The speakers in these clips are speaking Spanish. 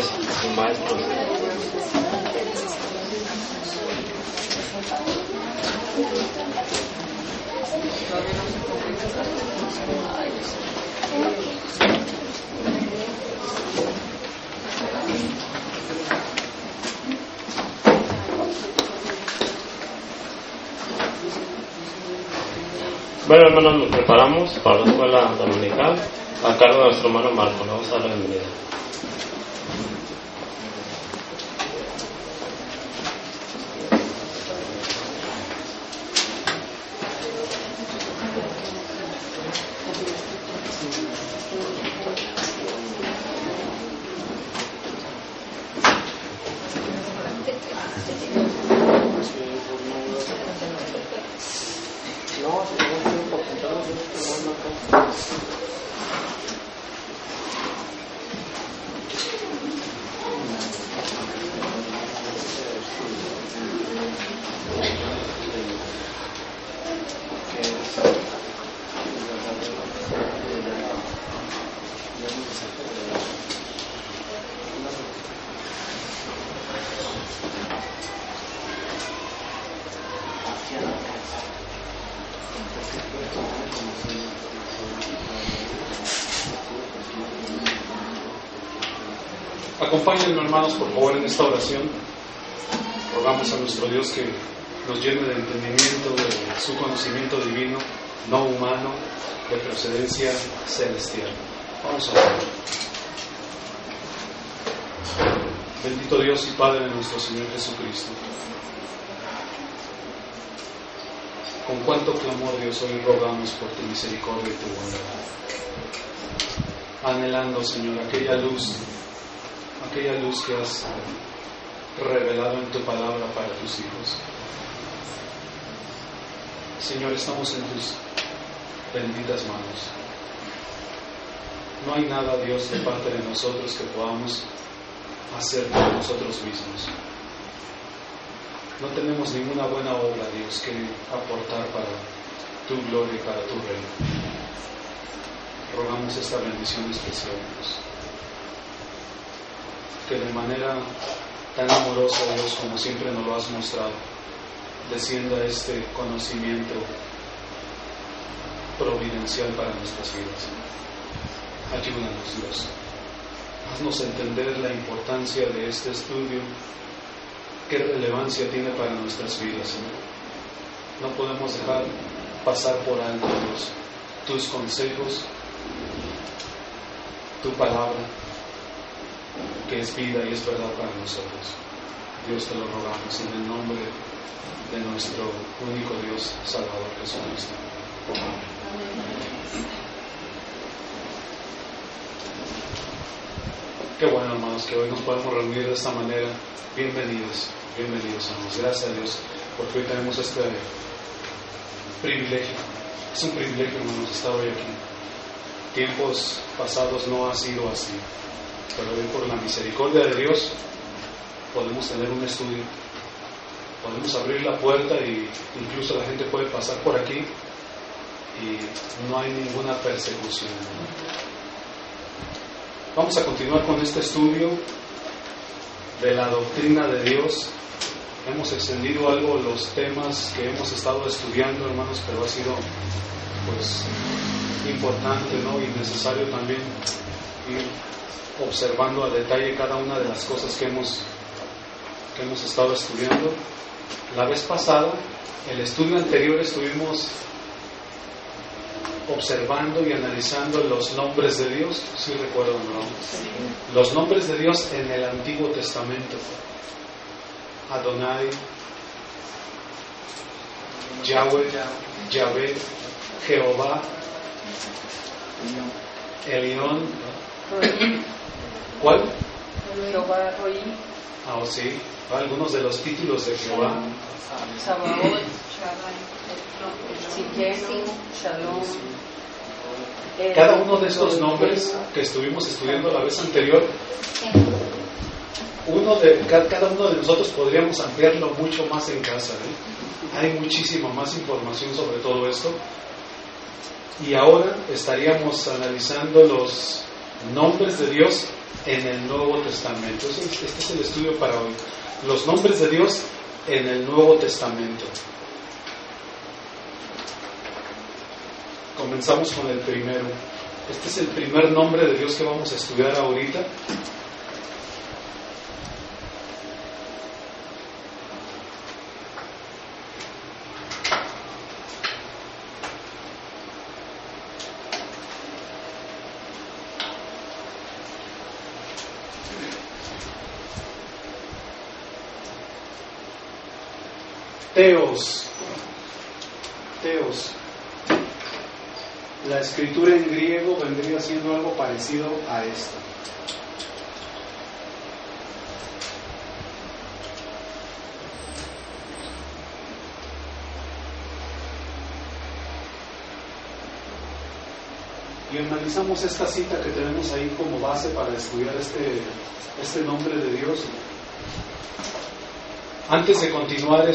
ustedes, sus maestros. Bueno, hermanos, nos preparamos para la escuela dominical a cargo de nuestro hermano Marco. Le vamos a dar la bienvenida. Acompáñenme, hermanos, por favor, en esta oración. Rogamos a nuestro Dios que nos llene de entendimiento de su conocimiento divino, no humano, de procedencia celestial. Vamos a orar. Bendito Dios y Padre de nuestro Señor Jesucristo. Con cuánto clamor, Dios, hoy rogamos por tu misericordia y tu bondad. Anhelando, Señor, aquella luz que has revelado en tu palabra para tus hijos. Señor, estamos en tus benditas manos. No hay nada, Dios, de parte de nosotros que podamos hacer por nosotros mismos. No tenemos ninguna buena obra, Dios, que aportar para tu gloria y para tu reino. Rogamos esta bendición especial, Dios, que de manera tan amorosa, Dios, como siempre nos lo has mostrado, descienda este conocimiento providencial para nuestras vidas. Ayúdanos, Dios. Haznos entender la importancia de este estudio, qué relevancia tiene para nuestras vidas, Señor. No podemos dejar pasar por alto, Dios, tus consejos, tu palabra, que es vida y es verdad para nosotros. Dios, te lo rogamos en el nombre de nuestro único Dios Salvador Jesucristo. Amén. Qué bueno, hermanos, que hoy nos podemos reunir de esta manera. Bienvenidos, hermanos. Gracias a Dios, porque hoy tenemos este privilegio. Es un privilegio, hermanos, estar hoy aquí. Tiempos pasados no ha sido así, pero hoy, por la misericordia de Dios, podemos tener un estudio. Podemos abrir la puerta y incluso la gente puede pasar por aquí y no hay ninguna persecución. Vamos a continuar con este estudio de la doctrina de Dios. Hemos extendido algo los temas que hemos estado estudiando, hermanos, pero ha sido importante, ¿no? Y necesario también ir observando a detalle cada una de las cosas que hemos estado estudiando. La vez pasada, el estudio anterior, estuvimos observando y analizando los nombres de Dios. ¿Sí recuerdan, no? Los nombres de Dios en el Antiguo Testamento: Adonai, Yahweh, Yahvé, Jehová, Elión. ¿Cuál? Jehová Roí. Sí, algunos de los títulos de Jehová. Sabaoth, Tsidkenu, Shalom. Cada uno de estos nombres que estuvimos estudiando la vez anterior, cada uno de nosotros podríamos ampliarlo mucho más en casa, ¿eh? Hay muchísima más información sobre todo esto. Y ahora estaríamos analizando los nombres de Dios en el Nuevo Testamento. Este es el estudio para hoy. Los nombres de Dios en el Nuevo Testamento. Comenzamos con el primero. Este es el primer nombre de Dios que vamos a estudiar ahorita. Teos. La escritura en griego vendría siendo algo parecido a esto. Y analizamos esta cita que tenemos ahí como base para estudiar este nombre de Dios. Antes de continuar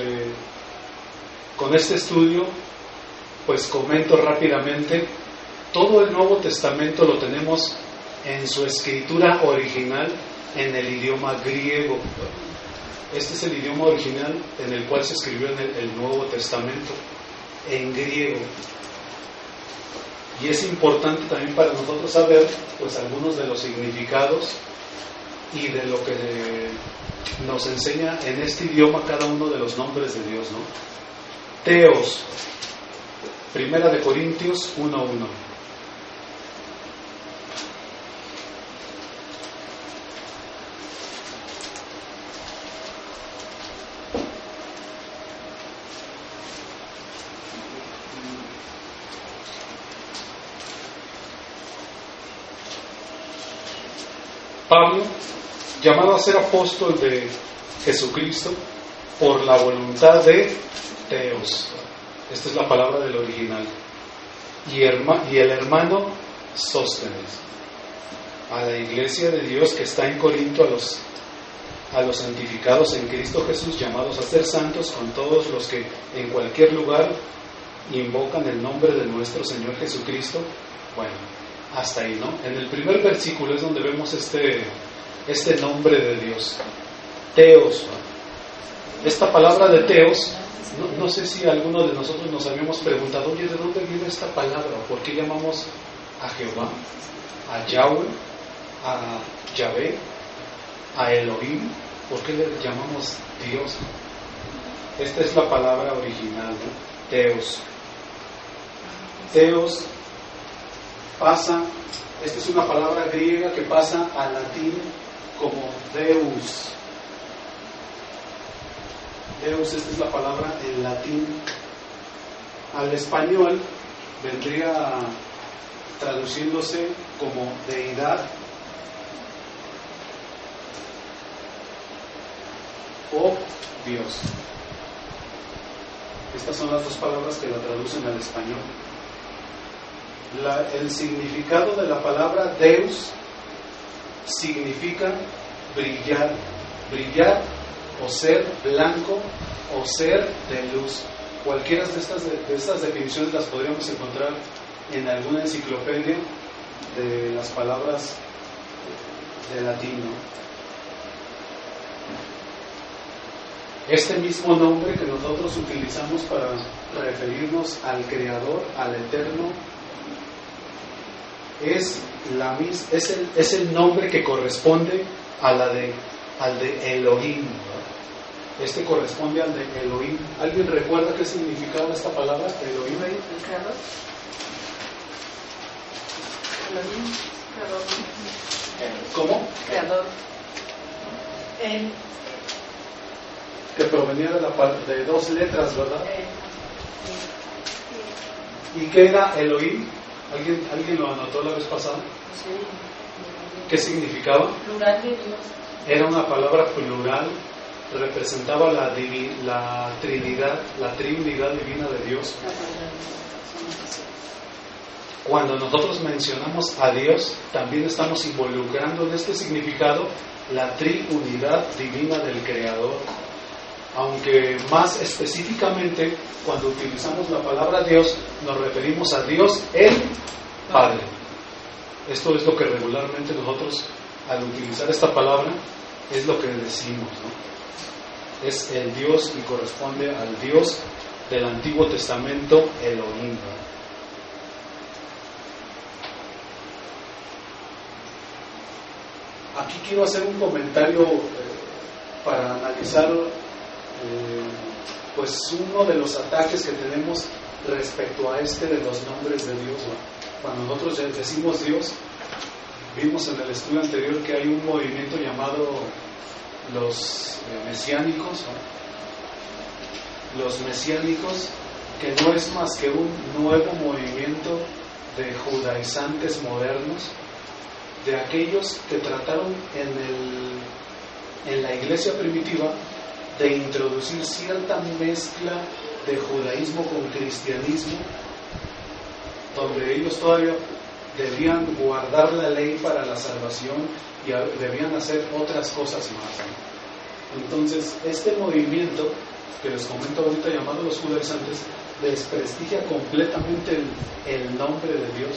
con este estudio, pues comento rápidamente, todo el Nuevo Testamento lo tenemos en su escritura original en el idioma griego. Este es el idioma original en el cual se escribió en el Nuevo Testamento, en griego. Y es importante también para nosotros saber pues algunos de los significados y de lo que nos enseña en este idioma cada uno de los nombres de Dios, ¿no? Teos, Primera de Corintios 1:1. Pablo, llamado a ser apóstol de Jesucristo por la voluntad de Teos. Esta es la palabra del original. Y el hermano Sóstenes, a la iglesia de Dios que está en Corinto, a los santificados en Cristo Jesús, llamados a ser santos, con todos los que en cualquier lugar invocan el nombre de nuestro Señor Jesucristo. Bueno, hasta ahí, ¿no? En el primer versículo es donde vemos este nombre de Dios, Teos. Esta palabra de Teos, no sé si alguno de nosotros nos habíamos preguntado, oye, ¿de dónde viene esta palabra? ¿Por qué llamamos a Jehová, a Yahweh, a Yahvé, a Elohim? ¿Por qué le llamamos Dios? Esta es la palabra original, ¿no? Teos. Teos pasa, esta es una palabra griega que pasa al latín como Deus. Deus, esta es la palabra en latín. Al español vendría traduciéndose como deidad o Dios. Estas son las dos palabras que la traducen al español. El significado de la palabra Deus significa brillar, brillar o ser blanco o ser de luz. Cualquiera de estas definiciones las podríamos encontrar en alguna enciclopedia de las palabras de latín, ¿no? Este mismo nombre que nosotros utilizamos para referirnos al Creador, al Eterno, es el nombre que corresponde al de Elohim, ¿no? Este corresponde al de Elohim. ¿Alguien recuerda qué significaba esta palabra, Elohim? El creador. Elohim, creador. ¿Cómo? Creador. Que provenía de dos letras, ¿verdad? ¿Y qué era Elohim? ¿Alguien lo anotó la vez pasada? Sí. ¿Qué significaba? Plural de Dios. Era una palabra plural, representaba la Trinidad, la Trinidad divina de Dios. Cuando nosotros mencionamos a Dios, también estamos involucrando en este significado la triunidad divina del Creador. Aunque más específicamente, cuando utilizamos la palabra Dios, nos referimos a Dios el Padre. Esto es lo que regularmente nosotros al utilizar esta palabra, es lo que decimos, ¿no? Es el Dios y corresponde al Dios del Antiguo Testamento, Elohim, ¿no? Aquí quiero hacer un comentario para analizar pues uno de los ataques que tenemos respecto a de los nombres de Dios, ¿no? Cuando nosotros decimos Dios, vimos en el estudio anterior que hay un movimiento llamado los mesiánicos, ¿no? Los mesiánicos, que no es más que un nuevo movimiento de judaizantes modernos, de aquellos que trataron en la iglesia primitiva de introducir cierta mezcla de judaísmo con cristianismo, donde ellos todavía debían guardar la ley para la salvación y debían hacer otras cosas más, ¿no? Entonces, este movimiento que les comento ahorita, llamado los judaizantes, desprestigia completamente el nombre de Dios.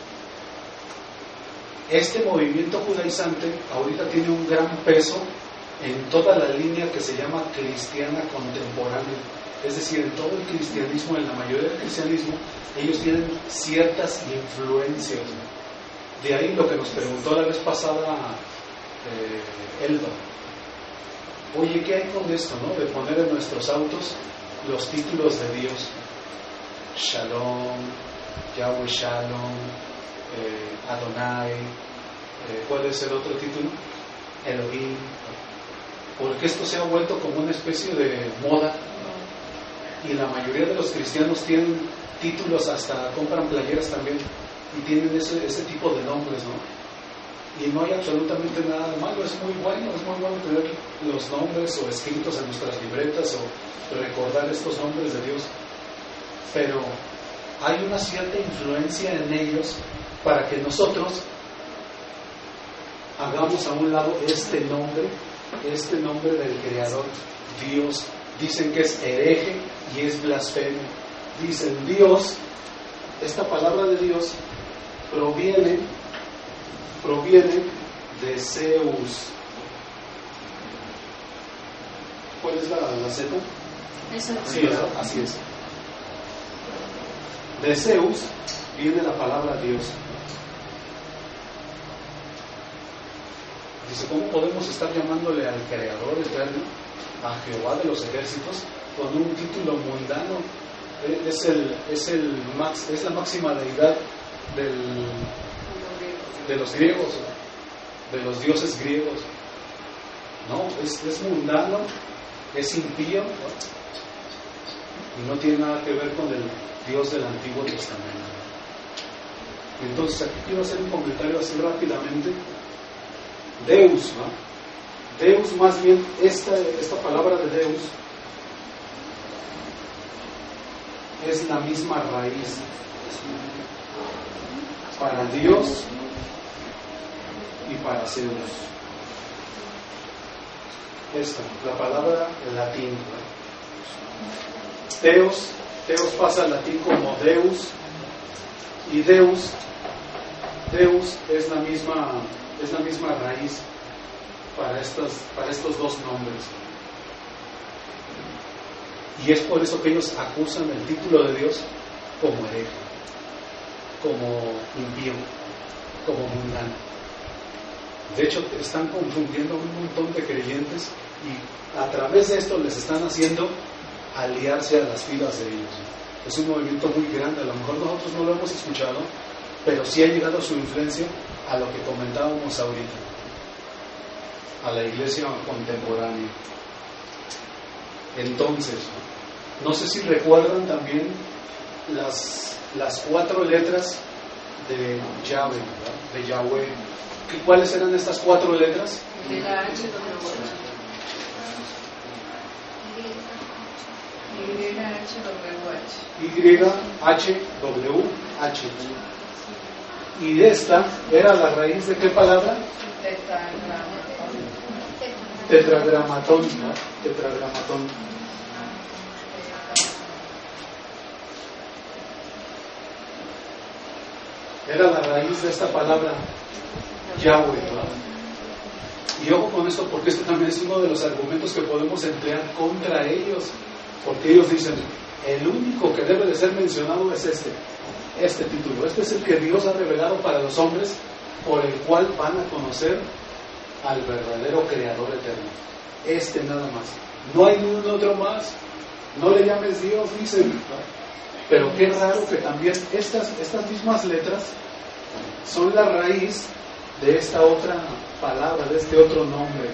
Este movimiento judaizante ahorita tiene un gran peso en toda la línea que se llama cristiana contemporánea. Es decir, en todo el cristianismo, en la mayoría del cristianismo, ellos tienen ciertas influencias. De ahí lo que nos preguntó la vez pasada Elba. Oye, ¿qué hay con esto, no? De poner en nuestros autos los títulos de Dios. Shalom, Yahweh Shalom, Adonai, ¿cuál es el otro título? Elohim. Porque esto se ha vuelto como una especie de moda, y la mayoría de los cristianos tienen títulos, hasta compran playeras también y tienen ese tipo de nombres, ¿no? Y no hay absolutamente nada de malo, es muy bueno tener los nombres o escritos en nuestras libretas o recordar estos nombres de Dios, pero hay una cierta influencia en ellos para que nosotros hagamos a un lado este nombre del Creador, Dios. Dicen que es hereje y es blasfemo. Dicen Dios, esta palabra de Dios proviene de Zeus. ¿Cuál es la Z? Sí, así es. De Zeus viene la palabra Dios. Dice, ¿cómo podemos estar llamándole al Creador eterno, a Jehová de los ejércitos, con un título mundano? Es la máxima deidad de los griegos, de los dioses griegos. No, es mundano, es impío, ¿no? Y no tiene nada que ver con el Dios del Antiguo Testamento. Entonces aquí quiero hacer un comentario así rápidamente. Deus, ¿no? Deus, más bien, esta palabra de Deus es la misma raíz para Dios y para Zeus. Esta, la palabra en latín, ¿no? Theos pasa al latín como Deus, y Deus es la misma raíz para estos dos nombres. Y es por eso que ellos acusan el título de Dios como hereje, como impío, como mundano. De hecho, están confundiendo a un montón de creyentes, y a través de esto les están haciendo aliarse a las filas de ellos. Es un movimiento muy grande, a lo mejor nosotros no lo hemos escuchado, pero sí ha llegado su influencia a lo que comentábamos ahorita, a la iglesia contemporánea. Entonces, no sé si recuerdan también las 4 letras de Yahweh, ¿verdad? De Yahweh. ¿Cuáles eran estas 4 letras? YHWH. Y esta era la raíz de ¿qué palabra? Tetragramatón, ¿no? Tetragramatón. Era la raíz de esta palabra Yahweh, ¿no? Y ojo con esto, porque este también es uno de los argumentos que podemos emplear contra ellos, porque ellos dicen, el único que debe de ser mencionado es este título, este es el que Dios ha revelado para los hombres, por el cual van a conocer al verdadero Creador eterno. Este nada más, no hay ningún otro más, no le llames Dios, dicen. Pero qué raro que también estas mismas letras son la raíz de esta otra palabra, de este otro nombre,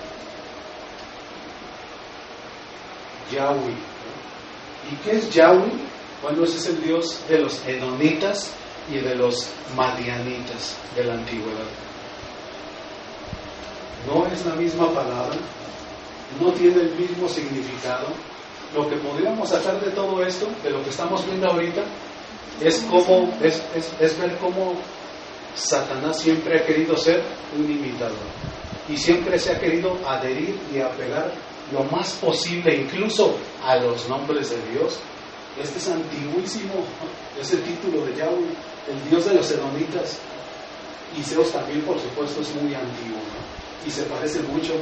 Yahweh. ¿Y qué es Yahweh? Bueno, ese es el Dios de los Edonitas y de los Madianitas de la antigüedad. No es la misma palabra, no tiene el mismo significado. Lo que podríamos sacar de todo esto, de lo que estamos viendo ahorita, es ver cómo Satanás siempre ha querido ser un imitador y siempre se ha querido adherir y apegar lo más posible incluso a los nombres de Dios. Este es antiguísimo, es el título de Yahweh, el Dios de los Edonitas. Y Zeus también, por supuesto, es muy antiguo, ¿no? Y se parece mucho.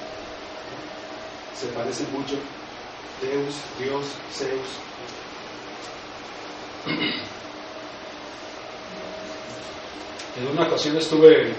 Deus, Dios, Zeus. En una ocasión estuve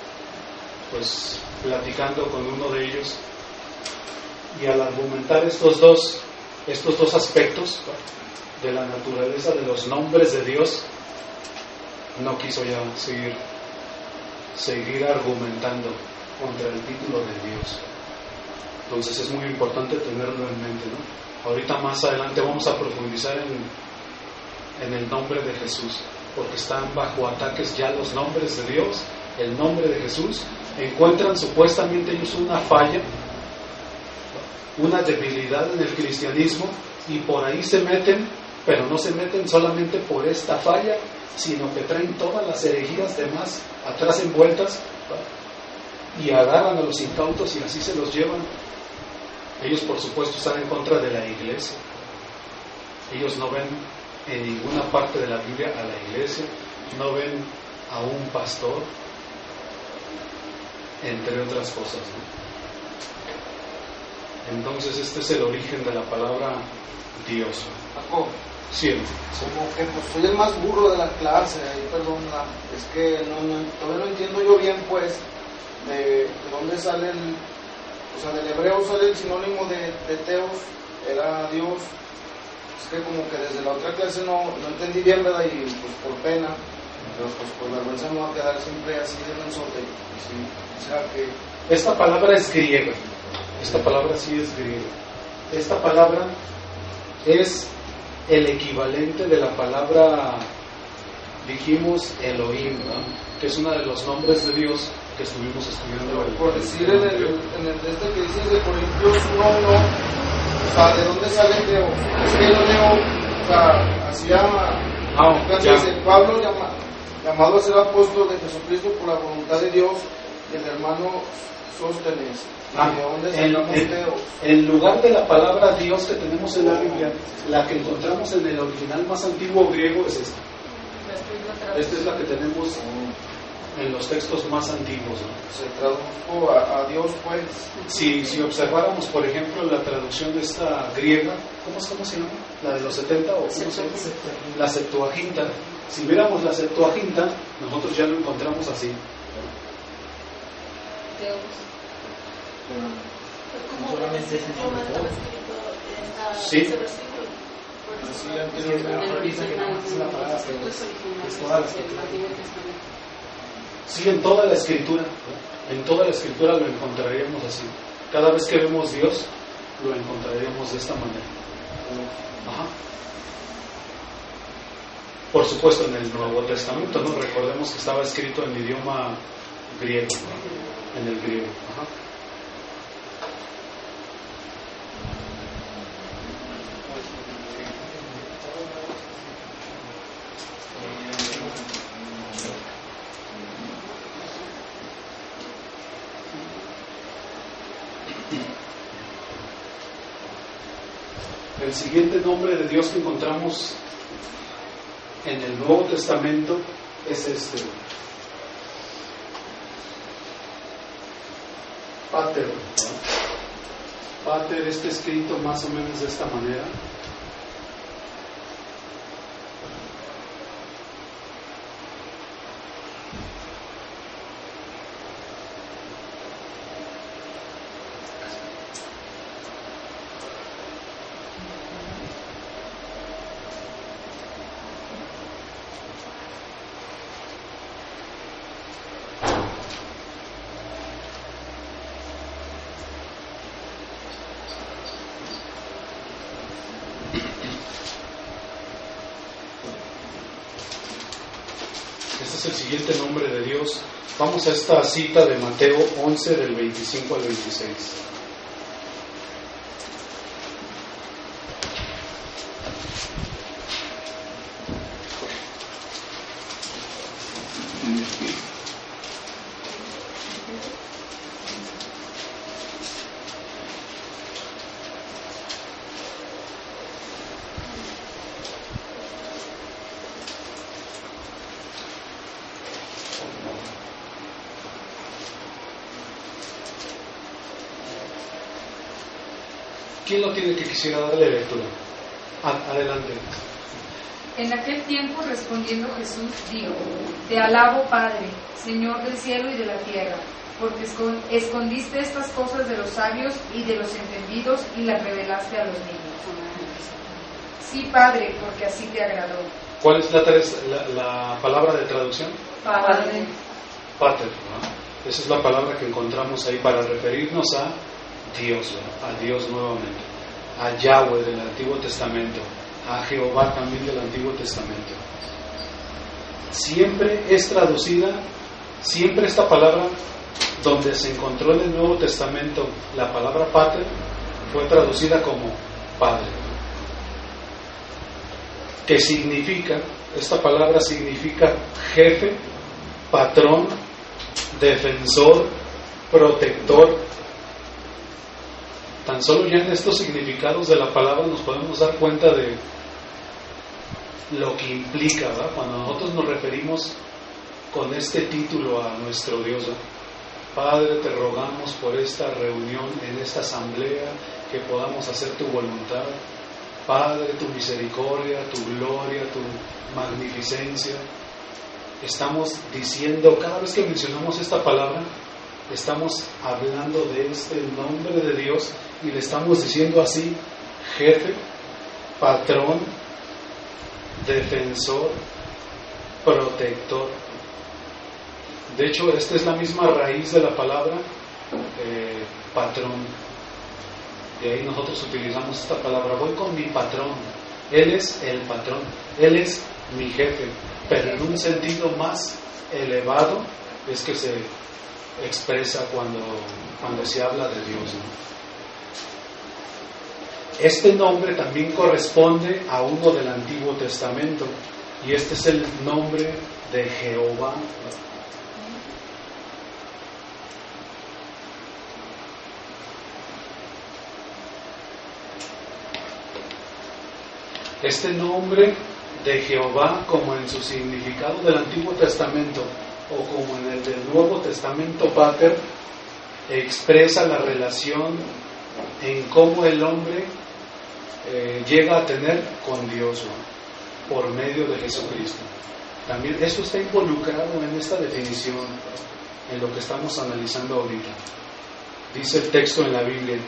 platicando con uno de ellos, y al argumentar estos dos aspectos de la naturaleza de los nombres de Dios, no quiso ya seguir argumentando contra el título de Dios. Entonces es muy importante tenerlo en mente, ¿no? Ahorita más adelante vamos a profundizar en el nombre de Jesús, porque están bajo ataques ya los nombres de Dios, el nombre de Jesús. Encuentran supuestamente ellos una falla, una debilidad en el cristianismo, y por ahí se meten, pero no se meten solamente por esta falla, sino que traen todas las herejías demás atrás envueltas, y agarran a los incautos y así se los llevan. Ellos, por supuesto, están en contra de la iglesia. Ellos no ven en ninguna parte de la Biblia a la iglesia, no ven a un pastor, entre otras cosas, ¿no? Entonces este es el origen de la palabra Dios. Paco, Sí. como que pues soy el más burro de la clase, perdona, es que todavía no entiendo yo bien de dónde sale del hebreo sale el sinónimo de Teos, era Dios. Es que como que desde la otra clase no entendí bien, ¿verdad? Y pues por pena, pero pues por vergüenza me va a quedar siempre así de mensote. Sí, o sea que... Esta palabra es griega. Esta palabra sí es griega. Esta palabra es el equivalente de la palabra, dijimos, Elohim, ¿no? Que es uno de los nombres de Dios que estuvimos estudiando. Por decir en el de este que dices de Corintios 1:1, o sea, ¿de dónde sale Teo? Es que yo leo, o sea, así llama, dice Pablo llamado a ser apóstol de Jesucristo por la voluntad de Dios, y el hermano Sóstenes. ¿De dónde sacamos Teo? En lugar de la palabra Dios que tenemos en la Biblia, la que encontramos en el original más antiguo griego es esta. Esta es la que tenemos en los textos más antiguos, ¿no? Se tradujo a Dios, pues. Si observáramos, por ejemplo, la traducción de esta griega, ¿cómo se llama? ¿La de los 70 o cómo se llama? La Septuaginta. Si viéramos la Septuaginta, nosotros ya lo encontramos así. ¿Cómo solamente estaba escrito sí. ese versículo? Sí, en toda la escritura. En toda la escritura lo encontraríamos así. Cada vez que vemos Dios, lo encontraríamos de esta manera. Ajá. Por supuesto, en el Nuevo Testamento, ¿no? Recordemos que estaba escrito en idioma griego, ¿no? En el griego. Ajá. El siguiente nombre de Dios que encontramos en el Nuevo Testamento es este. Pater, ¿verdad? Pater está escrito más o menos de esta manera. Este es el siguiente nombre de Dios. Vamos a esta cita de Mateo 11 del 25 al 26. ¿Quién lo tiene que quisiera darle lectura? Adelante. En aquel tiempo respondiendo Jesús dijo: Te alabo, Padre, Señor del cielo y de la tierra, porque escondiste estas cosas de los sabios y de los entendidos y las revelaste a los niños. Sí, Padre, porque así te agradó. ¿Cuál es la palabra de traducción? Padre. Pater, ¿no? Esa es la palabra que encontramos ahí para referirnos a Dios, ¿no? A Dios nuevamente, a Yahweh del Antiguo Testamento, a Jehová también del Antiguo Testamento. Siempre es traducida, siempre esta palabra, donde se encontró en el Nuevo Testamento la palabra Pater, fue traducida como Padre. ¿Qué significa? Esta palabra significa jefe, patrón, defensor, protector. Tan solo ya en estos significados de la palabra nos podemos dar cuenta de lo que implica, ¿verdad? Cuando nosotros nos referimos con este título a nuestro Dios, ¿verdad? Padre, te rogamos por esta reunión, en esta asamblea, que podamos hacer tu voluntad. Padre, tu misericordia, tu gloria, tu magnificencia. Estamos diciendo, cada vez que mencionamos esta palabra, estamos hablando de este nombre de Dios y le estamos diciendo así: jefe, patrón, defensor, protector. De hecho, esta es la misma raíz de la palabra patrón. De ahí nosotros utilizamos esta palabra: voy con mi patrón. Él es el patrón, Él es mi jefe, pero en un sentido más elevado es que se expresa cuando se habla de Dios, ¿no? Este nombre también corresponde a uno del Antiguo Testamento, y este es el nombre de Jehová. Este nombre de Jehová, como en su significado del Antiguo Testamento o como en el del Nuevo Testamento, Pater, expresa la relación en cómo el hombre llega a tener con Dios, ¿no? Por medio de Jesucristo. También esto está involucrado en esta definición, en lo que estamos analizando ahorita. Dice el texto en la Biblia,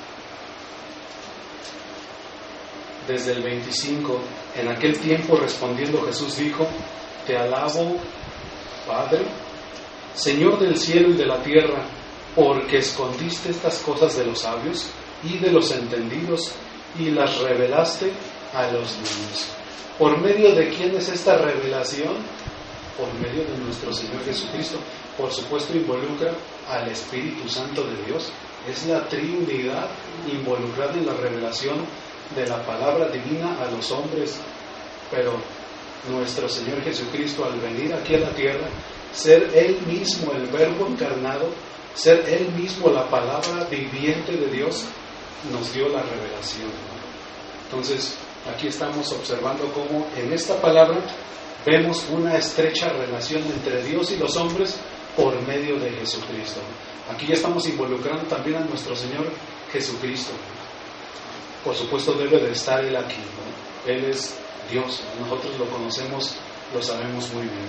desde el 25, en aquel tiempo respondiendo Jesús dijo: Te alabo, Padre, Señor del cielo y de la tierra, porque escondiste estas cosas de los sabios y de los entendidos y las revelaste a los niños. ¿Por medio de quién es esta revelación? Por medio de nuestro Señor Jesucristo. Por supuesto involucra al Espíritu Santo de Dios. Es la Trinidad involucrada en la revelación de la palabra divina a los hombres. Pero nuestro Señor Jesucristo, al venir aquí a la tierra, ser Él mismo el Verbo encarnado, ser Él mismo la palabra viviente de Dios, nos dio la revelación, ¿no? Entonces, aquí estamos observando cómo en esta palabra vemos una estrecha relación entre Dios y los hombres, por medio de Jesucristo. Aquí ya estamos involucrando también a nuestro Señor Jesucristo. Por supuesto debe de estar Él aquí, ¿no? Él es Dios, nosotros lo conocemos, lo sabemos muy bien.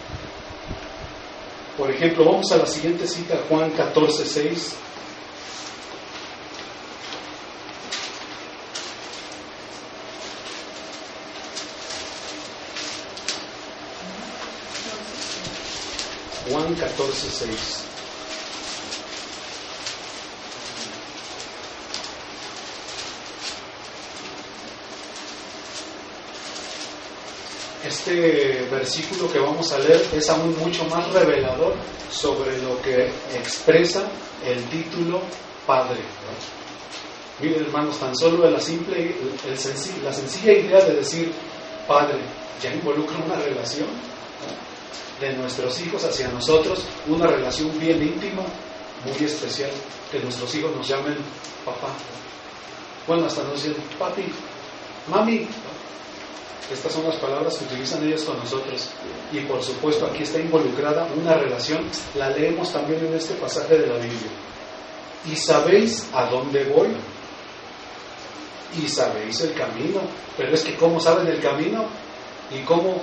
Por ejemplo, vamos a la siguiente cita, Juan 14:6. Juan 14:6. Este versículo que vamos a leer es aún mucho más revelador sobre lo que expresa el título Padre. Miren, hermanos, tan solo de la sencilla idea de decir Padre ya involucra una relación de nuestros hijos hacia nosotros, una relación bien íntima, muy especial, que nuestros hijos nos llamen papá. Bueno, hasta nos dicen papi, mami. Estas son las palabras que utilizan ellos con nosotros. Y por supuesto aquí está involucrada una relación. La leemos también en este pasaje de la Biblia. Y sabéis a dónde voy. Y sabéis el camino. Pero es que ¿cómo saben el camino? ¿Y cómo?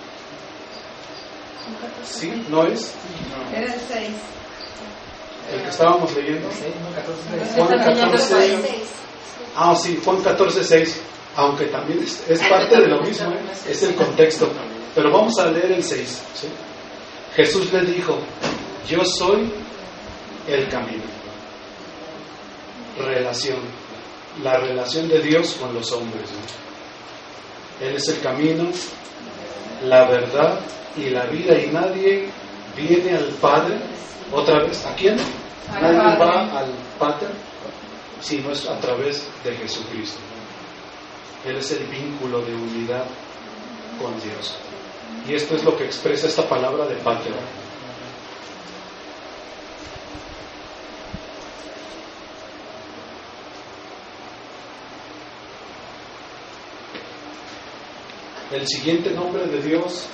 ¿Sí? ¿No es? Era el 6. El que estábamos leyendo. Juan 14. Ah, sí, Juan 14:6. Aunque también es parte de lo mismo, es el contexto. Pero vamos a leer el 6. ¿Sí? Jesús le dijo, yo soy el camino. Relación. La relación de Dios con los hombres, ¿no? Él es el camino, la verdad y la vida. Y nadie viene al Padre, otra vez, ¿a quién? Nadie va al Padre si no es a través de Jesucristo. Él es el vínculo de unidad con Dios. Y esto es lo que expresa esta palabra de Pater. El siguiente nombre de Dios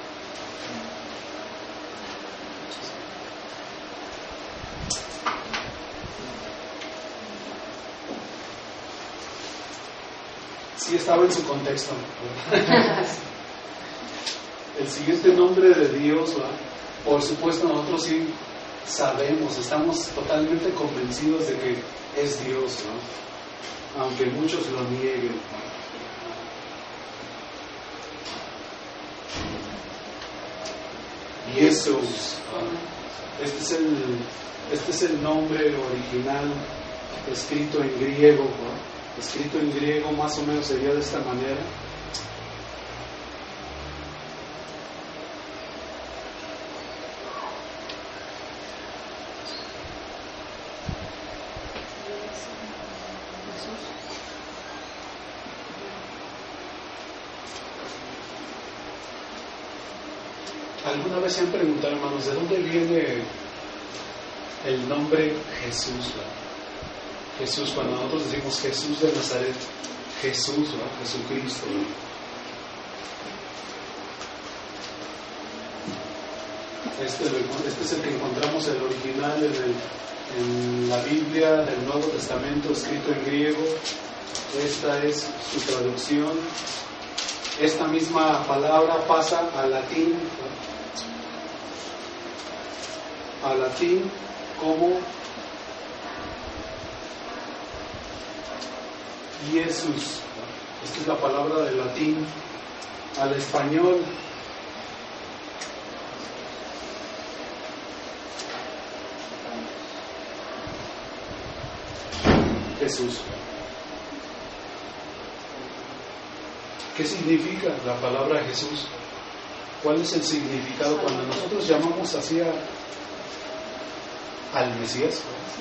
sí estaba en su contexto. El siguiente nombre de Dios, ¿verdad? Por supuesto nosotros sí sabemos, estamos totalmente convencidos de que es Dios, ¿no? Aunque muchos lo nieguen. Jesús. Este es el nombre original escrito en griego, ¿no? Escrito en griego más o menos sería de esta manera. ¿Alguna vez se han preguntado, hermanos, de dónde viene el nombre Jesús? ¿Verdad? Jesús, cuando nosotros decimos Jesús de Nazaret, Jesús, ¿verdad? Jesucristo, ¿verdad? Este es el que encontramos el original en la Biblia del Nuevo Testamento, escrito en griego. Esta es su traducción. Esta misma palabra pasa al latín, ¿verdad? Al latín como Jesús. Esta es la palabra del latín. Al español Jesús. ¿Qué significa la palabra Jesús? ¿Cuál es el significado cuando nosotros llamamos así al Mesías?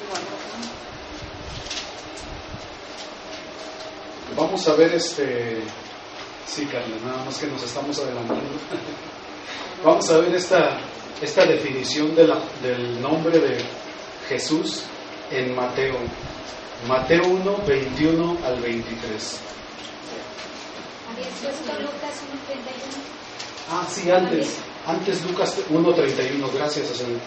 Vamos a ver sí, Carla, nada más que nos estamos adelantando. Vamos a ver esta definición del nombre de Jesús en Mateo 1, 21 al 23. ¿Habías puesto Lucas 1:31? Ah, sí, antes. Antes Lucas 1:31, gracias a Señor.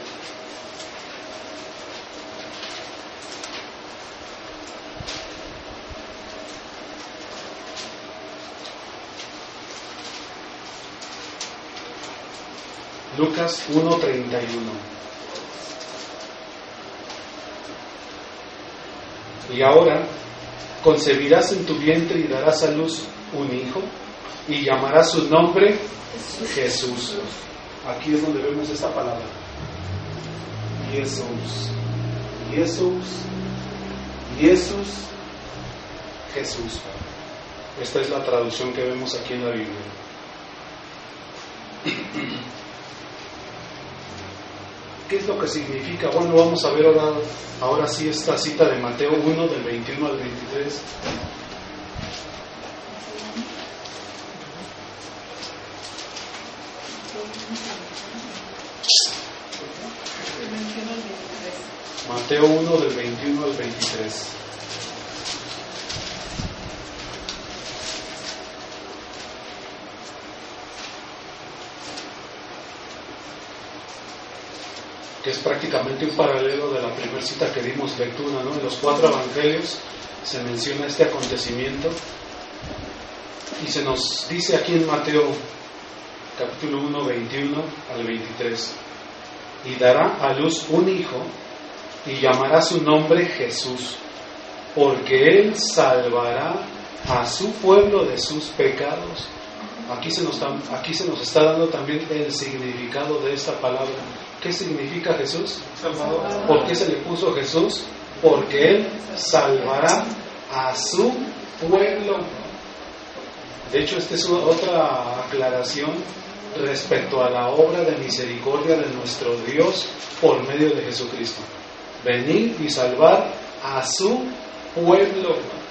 Lucas 1:31. Y ahora concebirás en tu vientre y darás a luz un hijo y llamarás su nombre Jesús. Aquí es donde vemos esta palabra. Jesús. Jesús. Jesús. Jesús. Esta es la traducción que vemos aquí en la Biblia. ¿Qué es lo que significa? Bueno, vamos a ver ahora sí esta cita de Mateo 1, del 21 al 23. Mateo 1, del 21 al 23. Que es prácticamente un paralelo de la primera cita que dimos lectura, ¿no? En los 4 evangelios se menciona este acontecimiento y se nos dice aquí en Mateo capítulo 1, 21 al 23: y dará a luz un hijo y llamará su nombre Jesús, porque él salvará a su pueblo de sus pecados. Aquí se nos está dando también el significado de esta palabra. ¿Qué significa Jesús? Salvador. ¿Por qué se le puso Jesús? Porque Él salvará a su pueblo. De hecho, esta es otra aclaración respecto a la obra de misericordia de nuestro Dios por medio de Jesucristo. Venir y salvar a su pueblo.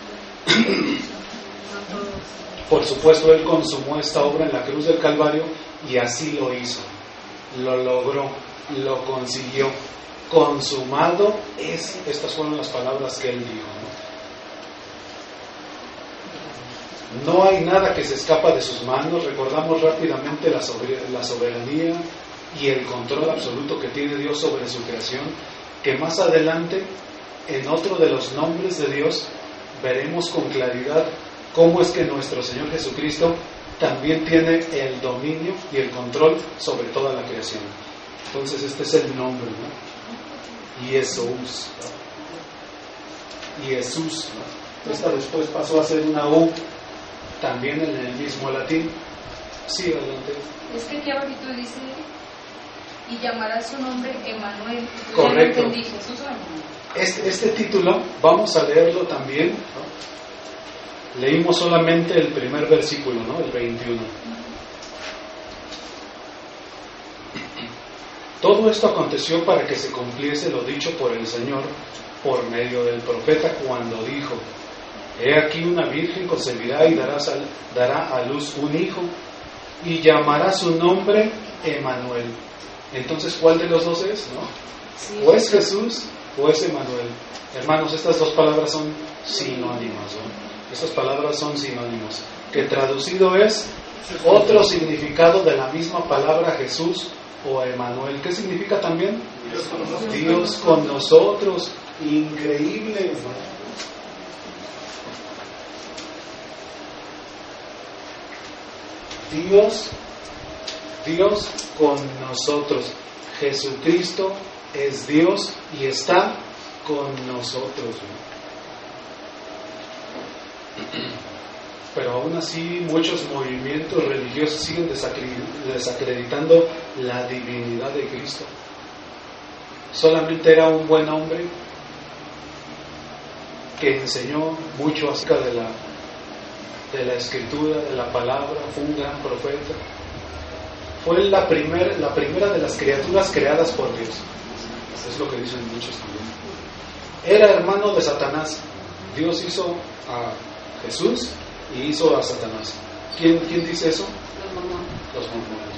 Por supuesto, Él consumó esta obra en la cruz del Calvario y así lo hizo. Lo logró, lo consiguió. Consumado es. Estas fueron las palabras que Él dijo, ¿no? No hay nada que se escapa de sus manos. Recordamos rápidamente la soberanía y el control absoluto que tiene Dios sobre su creación, que más adelante, en otro de los nombres de Dios, veremos con claridad cómo es que nuestro Señor Jesucristo también tiene el dominio y el control sobre toda la creación. Entonces este es el nombre, ¿no? Jesús. Jesús, ¿no? Esta después pasó a ser una U, también en el mismo latín. Sí, adelante. Es que aquí abajito dice, y llamará su nombre Emmanuel. Correcto. Ya entendí, Jesús o Emmanuel. Este título, vamos a leerlo también, ¿no? Leímos solamente el primer versículo, ¿no? El 21. Todo esto aconteció para que se cumpliese lo dicho por el Señor por medio del profeta cuando dijo: he aquí una virgen concebirá y dará a luz un hijo y llamará su nombre Emmanuel. Entonces, ¿cuál de los dos es? ¿No? Sí. O es Jesús o es Emmanuel. Hermanos, estas dos palabras son sinónimas, ¿no? Estas palabras son sinónimos, que traducido es otro significado de la misma palabra Jesús o Emmanuel. ¿Qué significa también? Dios con nosotros. Increíble, ¿no? Dios con nosotros. Jesucristo es Dios y está con nosotros, ¿no? Pero aún así muchos movimientos religiosos siguen desacreditando la divinidad de Cristo. Solamente era un buen hombre que enseñó mucho acerca de la escritura, de la palabra. Fue un gran profeta. Fue la primera de las criaturas creadas por Dios. Eso es lo que dicen muchos también. Era hermano de Satanás. Dios hizo a Jesús y hizo a Satanás. ¿Quién dice eso? Los mormones.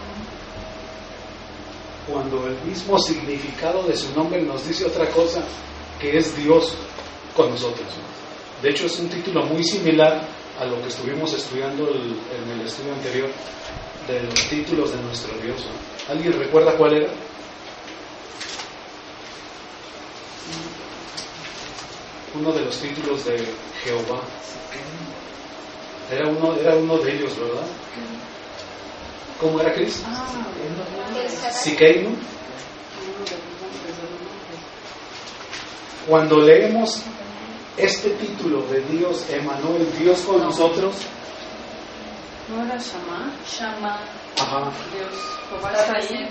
Cuando el mismo significado de su nombre nos dice otra cosa, que es Dios con nosotros. De hecho, es un título muy similar a lo que estuvimos estudiando en el estudio anterior de los títulos de nuestro Dios, ¿no? ¿Alguien recuerda cuál era? Uno de los títulos de Jehová. Era uno de ellos, ¿verdad? ¿Cómo era, Cris? Sikeinu. Cuando leemos este título de Dios, Emmanuel, Dios con nosotros. ¿No era Shama? Shama. Ajá. Dios. Jehová está ahí.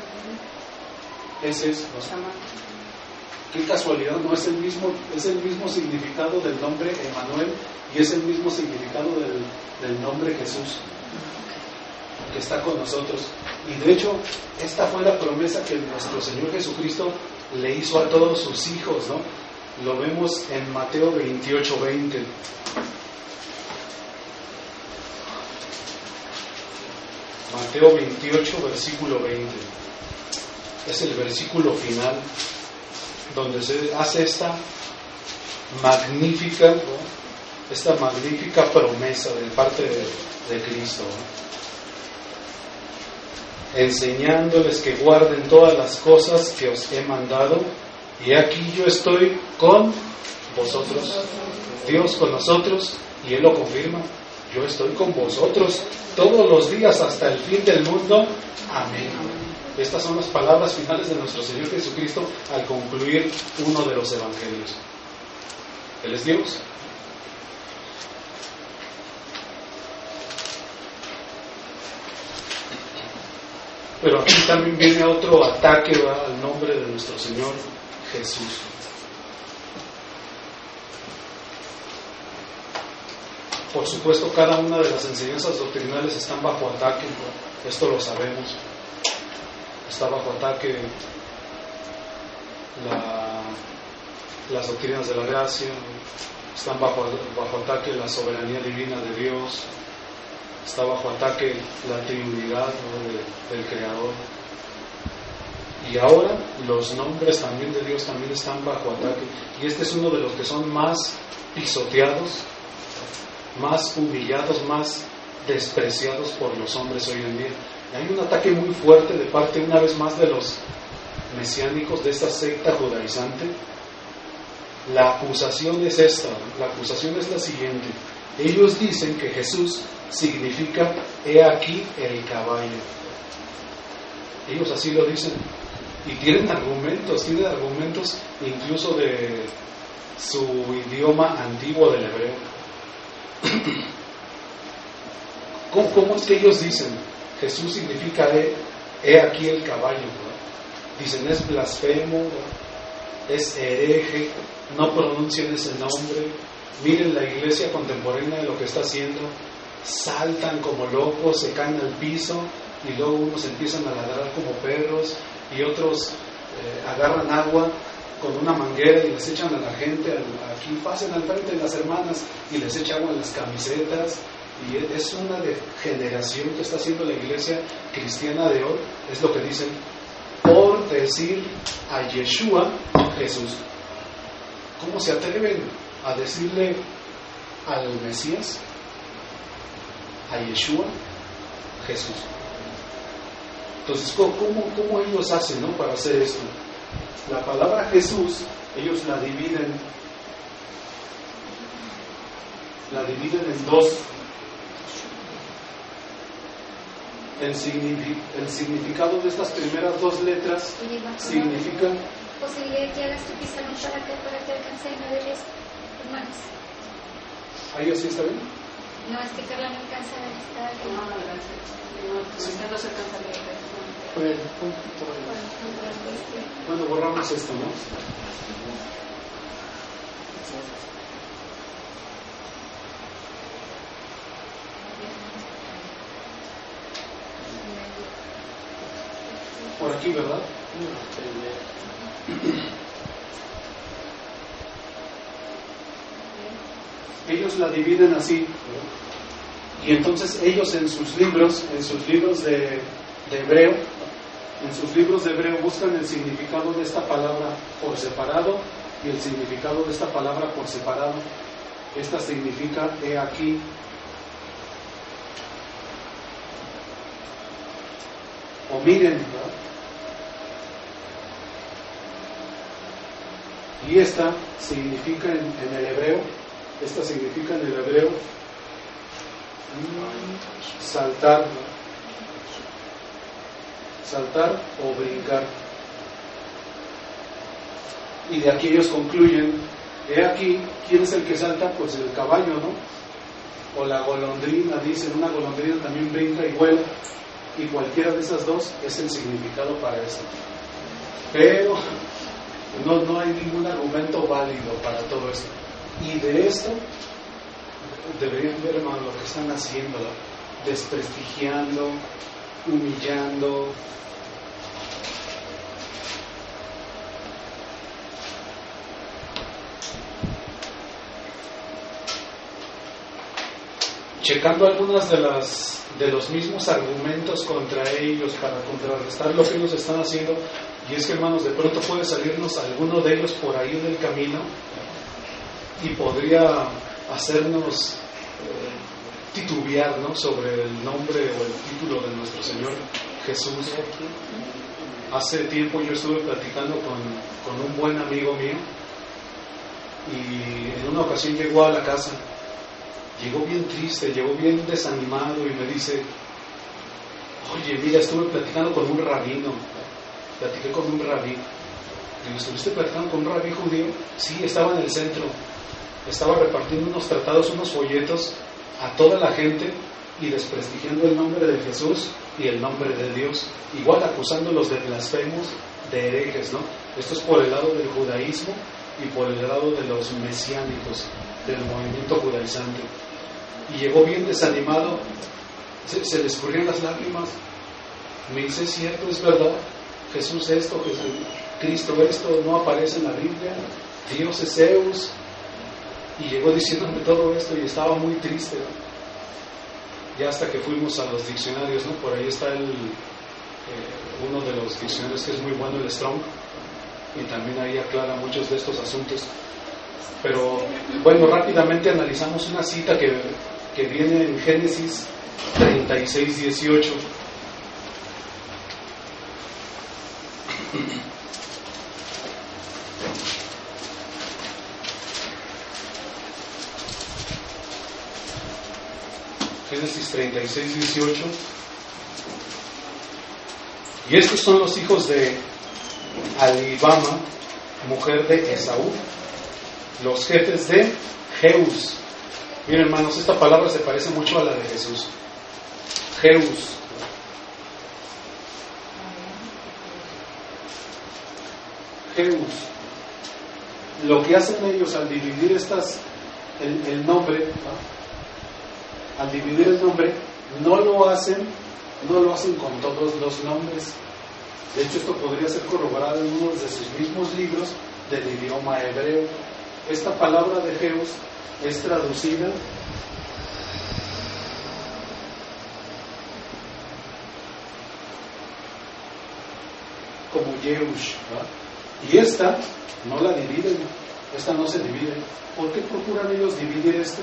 Ese es. Shama. Qué casualidad, no es el mismo significado del nombre Emmanuel y es el mismo significado del nombre Jesús, que está con nosotros. Y de hecho, esta fue la promesa que nuestro Señor Jesucristo le hizo a todos sus hijos, ¿no? Lo vemos en Mateo 28:20. Mateo 28, versículo 20. Es el versículo final donde se hace esta magnífica promesa de parte de Cristo, ¿no? Enseñándoles que guarden todas las cosas que os he mandado, y aquí yo estoy con vosotros. Dios con nosotros, y Él lo confirma: yo estoy con vosotros todos los días hasta el fin del mundo. Amén. Estas son las palabras finales de nuestro Señor Jesucristo al concluir uno de los evangelios. Él es Dios. Pero aquí también viene otro ataque, ¿verdad?, al nombre de nuestro Señor Jesús. Por supuesto, cada una de las enseñanzas doctrinales están bajo ataque, ¿no? Esto lo sabemos. Está bajo ataque las doctrinas de la gracia, están bajo ataque la soberanía divina de Dios, está bajo ataque la trinidad, ¿no?, del Creador. Y ahora los nombres también de Dios también están bajo ataque. Y este es uno de los que son más pisoteados, más humillados, más despreciados por los hombres hoy en día. Y hay un ataque muy fuerte de parte, una vez más, de los mesiánicos, de esta secta judaizante. La acusación es esta, la acusación es la siguiente. Ellos dicen que Jesús significa "he aquí el caballo". Ellos así lo dicen. Y tienen argumentos incluso de su idioma antiguo del hebreo. ¿Cómo es que ellos dicen? Jesús significa he aquí el caballo, ¿verdad? Dicen, es blasfemo, ¿verdad?, es hereje, no pronuncien ese nombre. Miren la iglesia contemporánea de lo que está haciendo, saltan como locos, se caen al piso y luego unos empiezan a ladrar como perros y otros agarran agua con una manguera y les echan a la gente, aquí pasen al frente de las hermanas, y les echa agua en las camisetas. Y es una degeneración que está haciendo la iglesia cristiana de hoy. Es lo que dicen, por decir a Yeshua Jesús. ¿Cómo se atreven a decirle al Mesías, a Yeshua Jesús? Entonces, ¿cómo ellos hacen, ¿no?, para hacer esto? La palabra Jesús, ellos la dividen en dos. El significado de estas primeras dos letras significa... Posibilidad que hagas tu pizarrón para que alcance y no de 10 hermanos. ¿Ahí así está bien? No, es que Carla no alcanza a estar. No se alcanza a leer. Bueno, borramos esto, ¿no? Por aquí, ¿verdad? Ellos la dividen así, y entonces ellos en sus libros de hebreo, buscan el significado de esta palabra por separado y el significado de esta palabra por separado. Esta significa he aquí. O miren, ¿verdad? Y esta significa en el hebreo, saltar, ¿no? Saltar o brincar. Y de aquí ellos concluyen, he aquí, ¿quién es el que salta? Pues el caballo, ¿no? O la golondrina, dicen, una golondrina también brinca y vuela, y cualquiera de esas dos es el significado para esto. Pero no hay ningún argumento válido para todo esto. Y de esto deberían ver, hermano, lo que están haciendo, desprestigiando, humillando. Checando algunas de los mismos argumentos contra ellos para contrarrestar lo que ellos están haciendo. Y es que, hermanos, de pronto puede salirnos alguno de ellos por ahí en el camino y podría hacernos titubear, ¿no?, sobre el nombre o el título de nuestro Señor Jesús. Hace tiempo yo estuve platicando con un buen amigo mío y en una ocasión llegó a la casa. Llegó bien triste, llegó bien desanimado y me dice, oye, mira, estuve platicando con un rabino. Platiqué con un rabí. Digo, ¿estuviste platicando con un rabí judío? Sí, estaba en el centro. Estaba repartiendo unos tratados, unos folletos a toda la gente y desprestigiando el nombre de Jesús y el nombre de Dios. Igual acusándolos de blasfemos, de herejes, ¿no? Esto es por el lado del judaísmo y por el lado de los mesiánicos, del movimiento judaizante. Y llegó bien desanimado, se le escurrieron las lágrimas. Me dice, es cierto, es verdad, Jesús esto, Cristo esto, no aparece en la Biblia, Dios es Zeus. Y llegó diciéndome todo esto y estaba muy triste, ¿no? Ya hasta que fuimos a los diccionarios, ¿no? Por ahí está uno de los diccionarios que es muy bueno, el Strong, y también ahí aclara muchos de estos asuntos. Pero bueno, rápidamente analizamos una cita que viene en Génesis 36:18. Génesis 36:18. Y estos son los hijos de Alibama, mujer de Esaú, los jefes de Jeús. Miren, hermanos, esta palabra se parece mucho a la de Jesús. Jeús. Jeús. Lo que hacen ellos al dividir el nombre, ¿no? Al dividir el nombre, no lo hacen con todos los nombres. De hecho, esto podría ser corroborado en uno de sus mismos libros del idioma hebreo. Esta palabra de Jeús es traducida como Yehush, ¿no? Y esta no la dividen, esta no se divide. ¿Por qué procuran ellos dividir esto?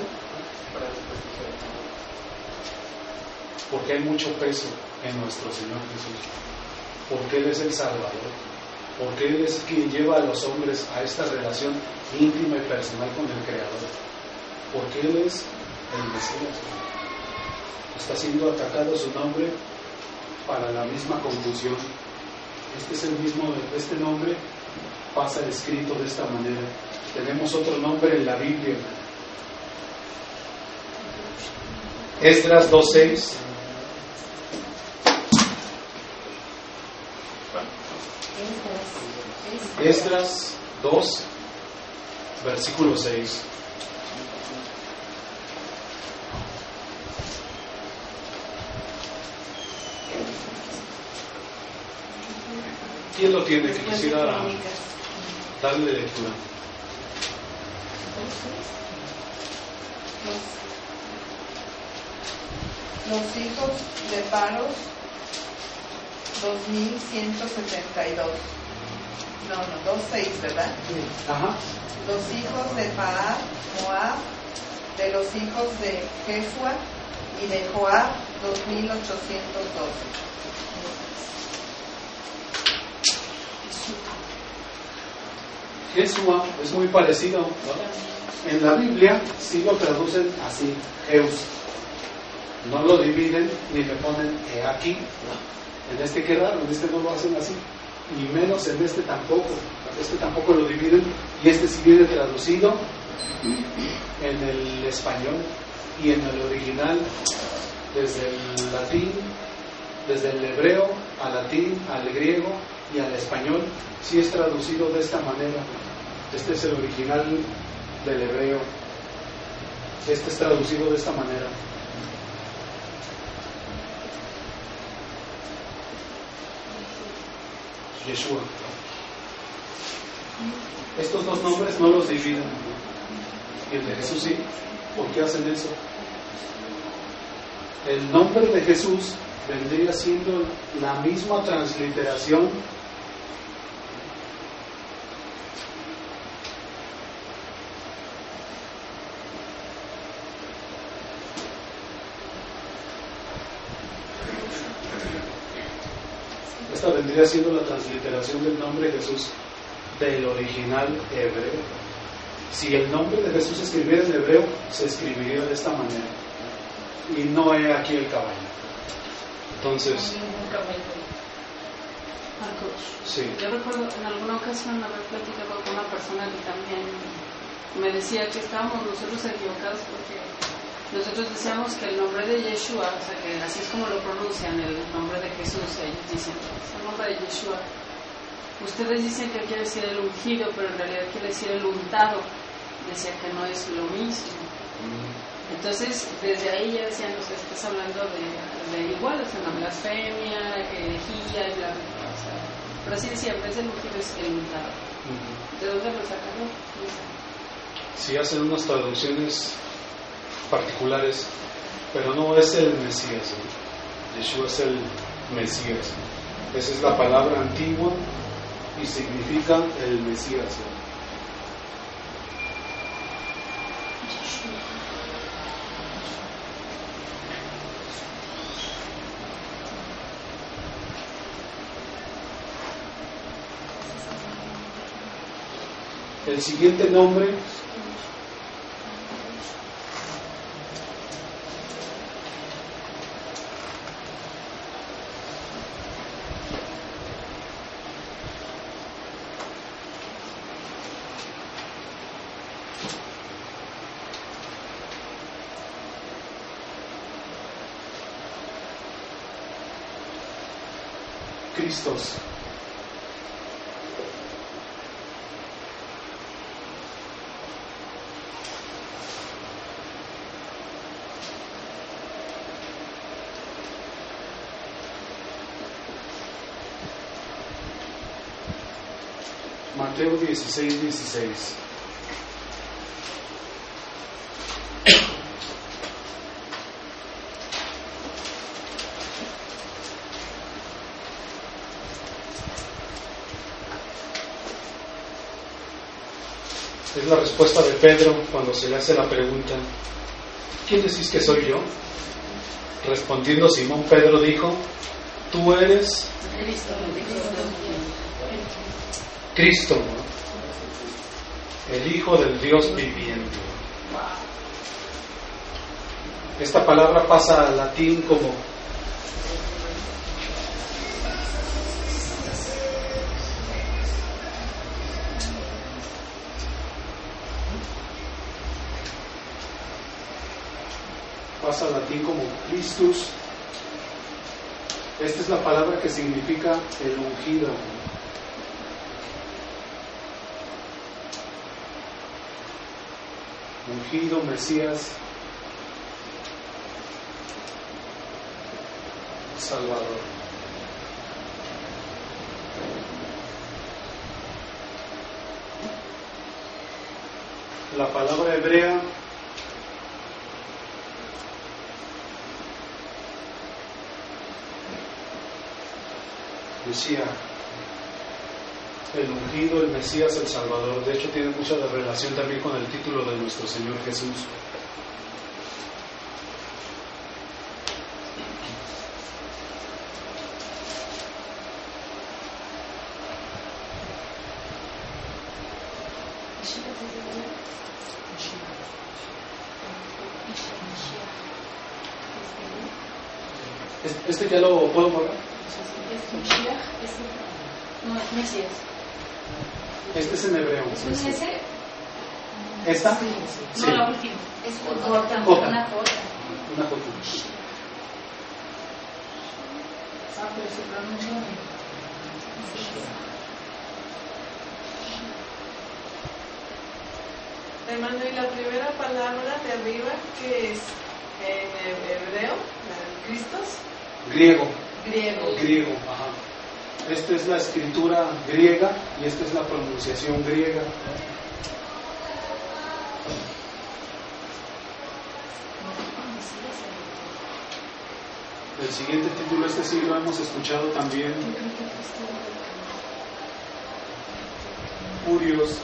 Porque hay mucho peso en nuestro Señor Jesús, porque Él es el Salvador, porque Él es quien lleva a los hombres a esta relación íntima y personal con el Creador, porque Él es el Mesías. Está siendo atacado su nombre para la misma confusión. Este nombre pasa escrito de esta manera. Tenemos otro nombre en la Biblia, Esdras 2:6. Esdras 2, versículo 6. ¿Quién lo tiene que quisiera darle lectura? Los hijos de Paros, 2172. No, 2:6, ¿verdad? Ajá. Los hijos de Paar, Moab, De los hijos de Jesua y de Joab, 2812. Jesúa es muy parecido, ¿no? En la Biblia sí lo traducen así, Jeus. No lo dividen ni le ponen aquí. En este qué raro, en este no lo hacen así. Ni menos en este tampoco. Este tampoco lo dividen. Y este sí viene traducido en el español y en el original, desde el latín, desde el hebreo al latín, al griego y al español, sí es traducido de esta manera. Este es el original del hebreo. Este es traducido de esta manera. Yeshua. Estos dos nombres no los dividen. Y el de Jesús sí. ¿Por qué hacen eso? El nombre de Jesús vendría siendo la misma transliteración esta vendría siendo la transliteración del nombre Jesús del original hebreo. Si el nombre de Jesús se escribiera en hebreo, se escribiría de esta manera. Y no he aquí el caballo. Entonces, Marcos, sí. Yo recuerdo en alguna ocasión haber platicado con una persona que también me decía que estábamos nosotros equivocados porque nosotros decíamos que el nombre de Yeshua, o sea que así es como lo pronuncian, el nombre de Jesús, ellos dicen, es el nombre de Yeshua. Ustedes dicen que quiere decir el ungido, pero en realidad quiere decir el untado. Decía que no es lo mismo. Entonces, desde ahí ya decían, o sea, estás hablando de igual, o sea, una blasfemia, herejía y bla, bla, bla. O sea, pero así decía, en vez del ungido es el untado. ¿De dónde lo sacaron? Sí, hacen unas traducciones particulares, pero no es el Mesías, ¿no? Yeshua es el Mesías. Esa es la palabra antigua y significa el Mesías, ¿no? El siguiente nombre Cristos. Mateo 16:16. Es la respuesta de Pedro cuando se le hace la pregunta: ¿quién decís que soy yo? Respondiendo Simón Pedro dijo: tú eres Cristo, ¿no? El Hijo del Dios viviente. Esta palabra pasa al latín como Christus. Esta es la palabra que significa el ungido. Ungido, Mesías, Salvador. La palabra hebrea Mesías, el ungido, el Mesías, el Salvador. De hecho tiene mucha relación también con el título de nuestro Señor Jesús. ¿Este ya lo puedo borrar? No, es Mesías. Este es en hebreo. ¿Es un ese? ¿Esta? Sí. Sí. No, la última. Es Jota. una J. Una foto. Ah, pero se pronuncia bien. Hermano, y la primera palabra de arriba, que es en hebreo, Cristos, Griego. griego. Ajá. Esta es la escritura griega y esta es la pronunciación griega. El siguiente título, este sí lo hemos escuchado también. Curios.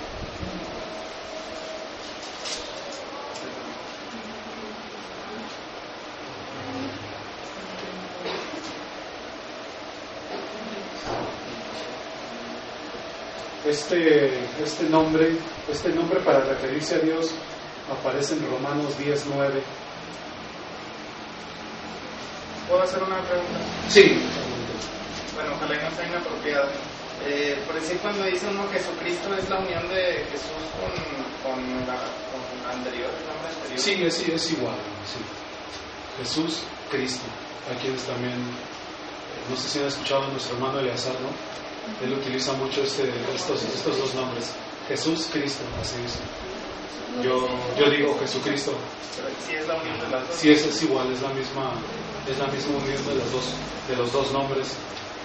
Este nombre para referirse a Dios aparece en Romanos 10:9. ¿Puedo hacer una pregunta? Sí. Bueno, ojalá y no sea inapropiada. Por decir, cuando dice uno Jesucristo, ¿es la unión de Jesús con la anterior, el nombre anterior? Sí, es igual. Sí. Jesús, Cristo. Hay quienes también, no sé si han escuchado a nuestro hermano Eleazar, ¿no? Él utiliza mucho estos dos nombres. Jesús, Cristo, así es. Yo digo Jesucristo. Pero sí es la unión de las dos. Sí, es igual, es la misma unión de los dos nombres.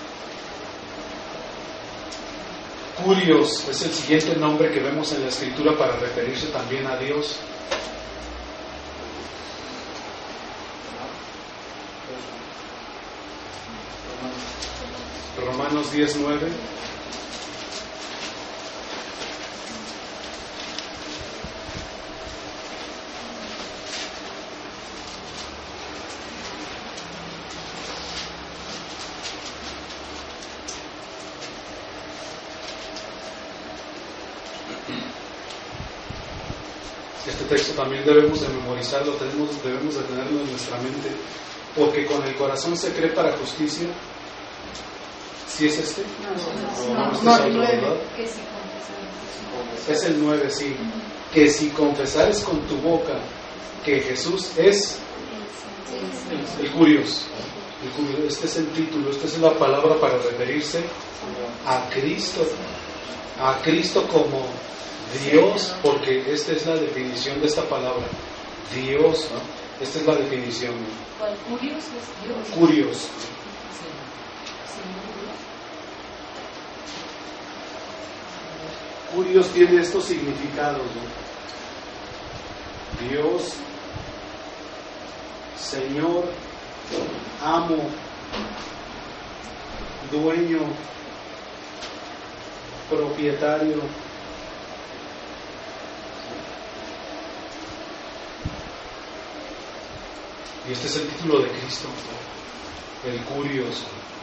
Curios es el siguiente nombre que vemos en la Escritura para referirse también a Dios. Romanos 10:9. Este texto también debemos de memorizarlo, debemos de tenerlo en nuestra mente, porque con el corazón se cree para justicia. ¿Sí es este? No, este es otro, ¿verdad? Que si confesamos. Es el 9, sí. Que si confesares con tu boca que Jesús es el Curios. Este es el título, esta es la palabra para referirse a Cristo como Dios, porque esta es la definición de esta palabra, Dios, ¿no? Esta es la definición. ¿Cuál Curios es Dios? Curios. Curios tiene estos significados, ¿no? Dios, Señor, amo, dueño, propietario. Y este es el título de Cristo, ¿no? El Curios,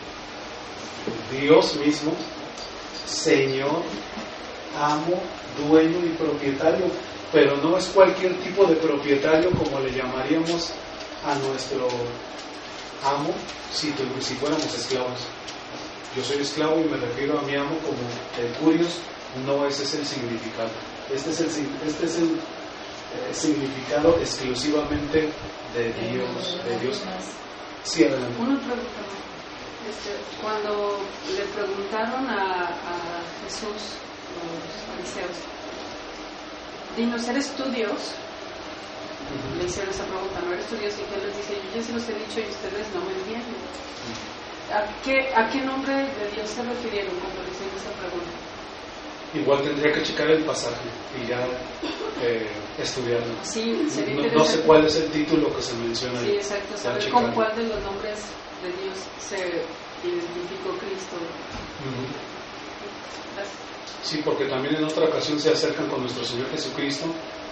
Dios mismo, Señor, amo, dueño y propietario, pero no es cualquier tipo de propietario como le llamaríamos a nuestro amo si fuéramos esclavos. Yo soy esclavo y me refiero a mi amo como el Curios, no ese es el significado. Este es el significado exclusivamente de Dios. Sí, adelante. Una pregunta. Cuando le preguntaron a Jesús, los fariseos, dinos, ¿eres tú Dios? Le hicieron esa pregunta, ¿no eres tu Dios? Y que él les dice, yo ya se los he dicho y ustedes no me entienden. ¿A qué nombre de Dios se refirieron cuando le hicieron esa pregunta? Igual tendría que checar el pasaje y ya estudiarlo. Sí, sería no sé cuál es el título que se menciona ahí. Sí, exacto, saber con cuál de los nombres de Dios se identificó Cristo. Gracias. Sí, porque también en otra ocasión se acercan con nuestro Señor Jesucristo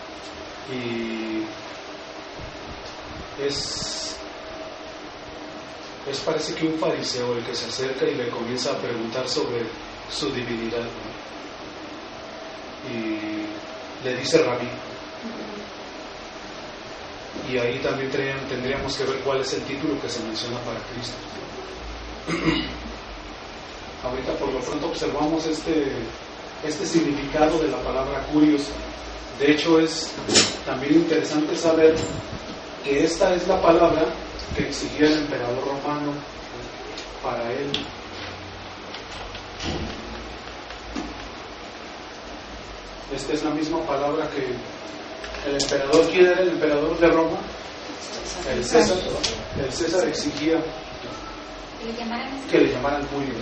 y parece que un fariseo el que se acerca y le comienza a preguntar sobre su divinidad, ¿no? Y le dice rabí. Y ahí también tendríamos que ver cuál es el título que se menciona para Cristo. Ahorita por lo pronto observamos este significado de la palabra curios. De hecho es también interesante saber que esta es la palabra que exigía el emperador romano para él. Esta es la misma palabra que el emperador. ¿Quién era el emperador de Roma? El César. El César exigía que le llamaran curios.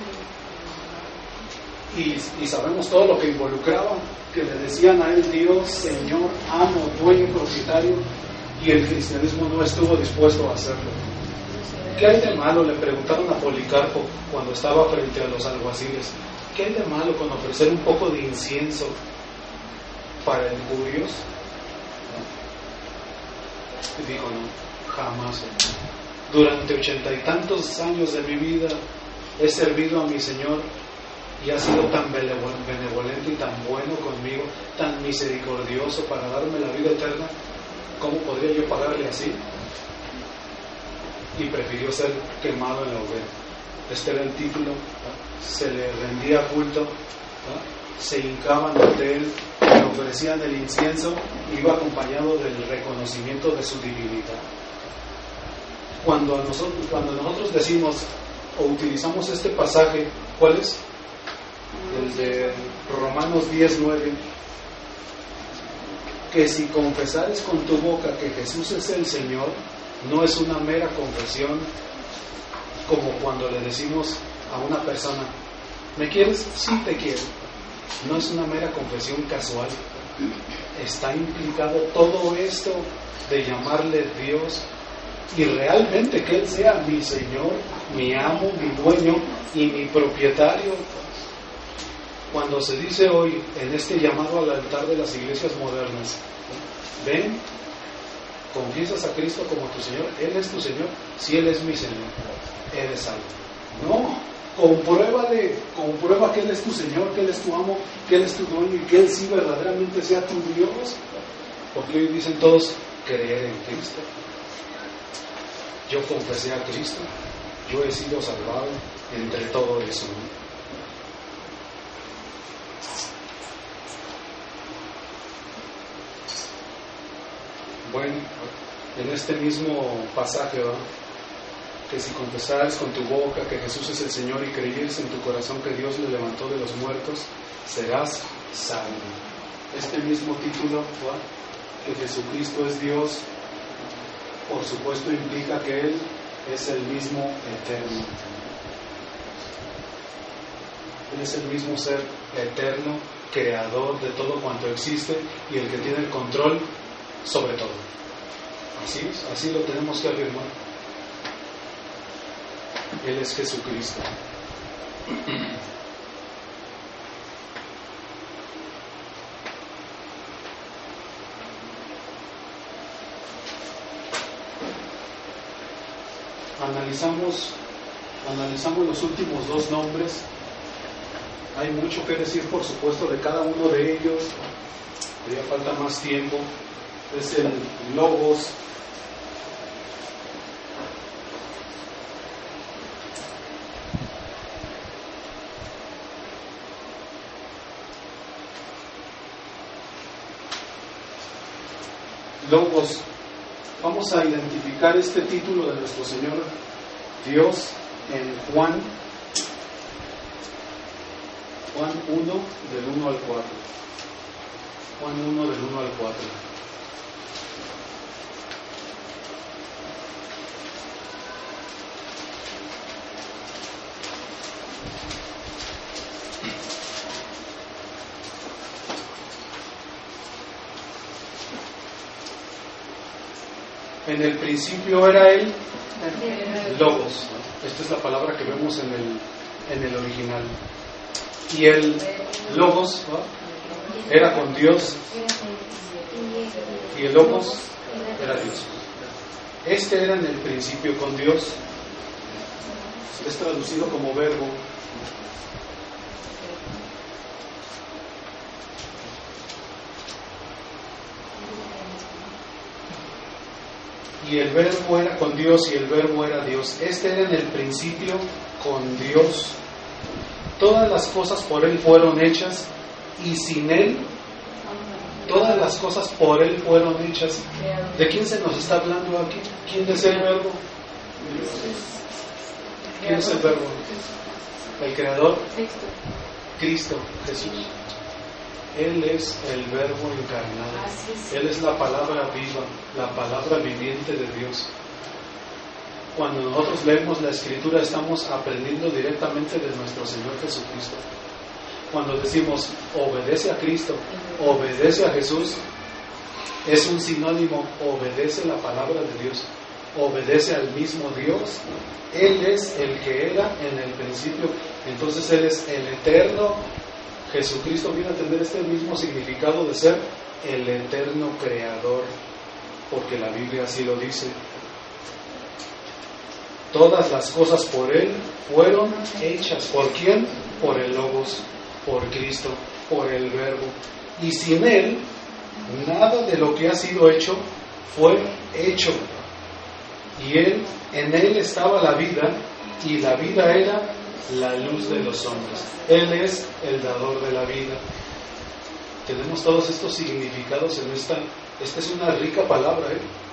Y sabemos todo lo que involucraba, que le decían a él Dios, Señor, amo, dueño, propietario, y el cristianismo no estuvo dispuesto a hacerlo. ¿Qué hay de malo? Le preguntaron a Policarpo cuando estaba frente a los alguaciles. ¿Qué hay de malo con ofrecer un poco de incienso para el curios? Y dijo, no, jamás. Durante 80 y tantos años de mi vida he servido a mi Señor y ha sido tan benevolente y tan bueno conmigo, tan misericordioso para darme la vida eterna. ¿Cómo podría yo pagarle así? Y prefirió ser quemado en la hoguera. Este era el título, ¿no? Se le rendía culto, ¿no? Se hincaban ante él, le ofrecían el incienso, iba acompañado del reconocimiento de su divinidad. Cuando nosotros decimos o utilizamos este pasaje, ¿cuál es? El de Romanos 10:9, que si confesares con tu boca que Jesús es el Señor, no es una mera confesión, como cuando le decimos a una persona, ¿me quieres? Sí, te quiero. No es una mera confesión casual. Está implicado todo esto de llamarle Dios y realmente que Él sea mi Señor, mi amo, mi dueño y mi propietario. Cuando se dice hoy en este llamado al altar de las iglesias modernas, ven, confiesas a Cristo como tu Señor, Él es tu Señor, si Él es mi Señor, eres salvo. No, comprueba que Él es tu Señor, que Él es tu amo, que Él es tu dueño y que Él sí verdaderamente sea tu Dios. Porque hoy dicen todos, creer en Cristo. Yo confesé a Cristo, yo he sido salvado entre todo eso, ¿no? Bueno, en este mismo pasaje, ¿verdad? Que si confesares con tu boca que Jesús es el Señor y creyeres en tu corazón que Dios le levantó de los muertos, serás salvo. Este mismo título, ¿verdad? Que Jesucristo es Dios, por supuesto implica que Él es el mismo eterno. Él es el mismo ser eterno, creador de todo cuanto existe y el que tiene el control sobre todo. Así lo tenemos que afirmar. Él es Jesucristo. Analizamos los últimos dos nombres. Hay mucho que decir, por supuesto, de cada uno de ellos. Haría falta más tiempo. Es el Logos. Logos. Vamos a identificar este título de nuestro Señor Dios en Juan 1 del 1 al 4. Juan 1 del 1 al 4. En el principio era Él, Logos. Esta es la palabra que vemos en el original. Y el Logos, ¿no? Era con Dios. Y el Logos era Dios. Este era en el principio con Dios. Es traducido como verbo. y el verbo era con Dios y el verbo era Dios. Este era en el principio con Dios. Todas las cosas por Él fueron hechas y sin Él, todas las cosas por Él fueron hechas. ¿De quién se nos está hablando aquí? ¿Quién es el verbo? ¿Quién es el verbo? ¿El creador? Cristo, Jesús. Él es el verbo encarnado. Él es la palabra viva, la palabra viviente de Dios. Cuando nosotros leemos la Escritura estamos aprendiendo directamente de nuestro Señor Jesucristo. Cuando decimos obedece a Cristo, obedece a Jesús, es un sinónimo, obedece la palabra de Dios, obedece al mismo Dios. Él es el que era en el principio, entonces Él es el eterno. Jesucristo viene a tener este mismo significado de ser el eterno creador, porque la Biblia así lo dice. Todas las cosas por Él fueron hechas. ¿Por quién? Por el Logos, por Cristo, por el Verbo. Y sin Él, nada de lo que ha sido hecho fue hecho. Y en Él estaba la vida, y la vida era la luz de los hombres. Él es el dador de la vida. Tenemos todos estos significados en esta es una rica palabra,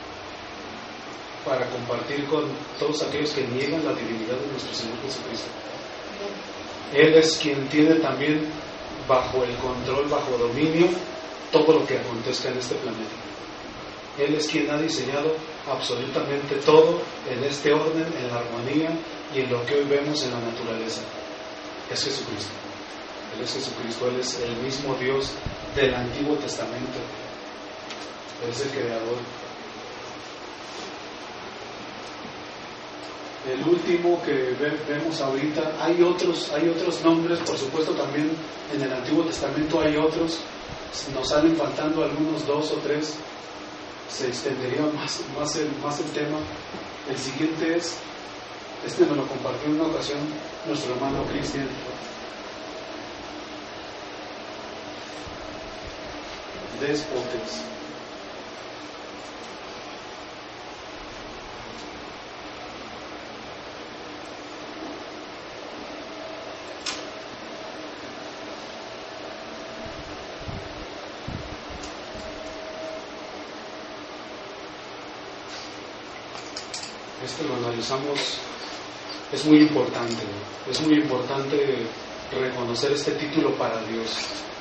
para compartir con todos aquellos que niegan la divinidad de nuestro Señor Jesucristo. Él es quien tiene también bajo el control, bajo dominio, todo lo que acontezca en este planeta. Él es quien ha diseñado absolutamente todo en este orden, en la armonía y en lo que hoy vemos en la naturaleza. Es Jesucristo. Él es Jesucristo, Él es el mismo Dios del Antiguo Testamento. Él es el creador. El último que vemos ahorita, hay otros nombres, por supuesto también en el Antiguo Testamento hay otros, nos salen faltando algunos 2 o 3, se extendería más el tema. El siguiente me lo compartió en una ocasión nuestro hermano Cristian. Déspotes. Lo analizamos, es muy importante reconocer este título para Dios.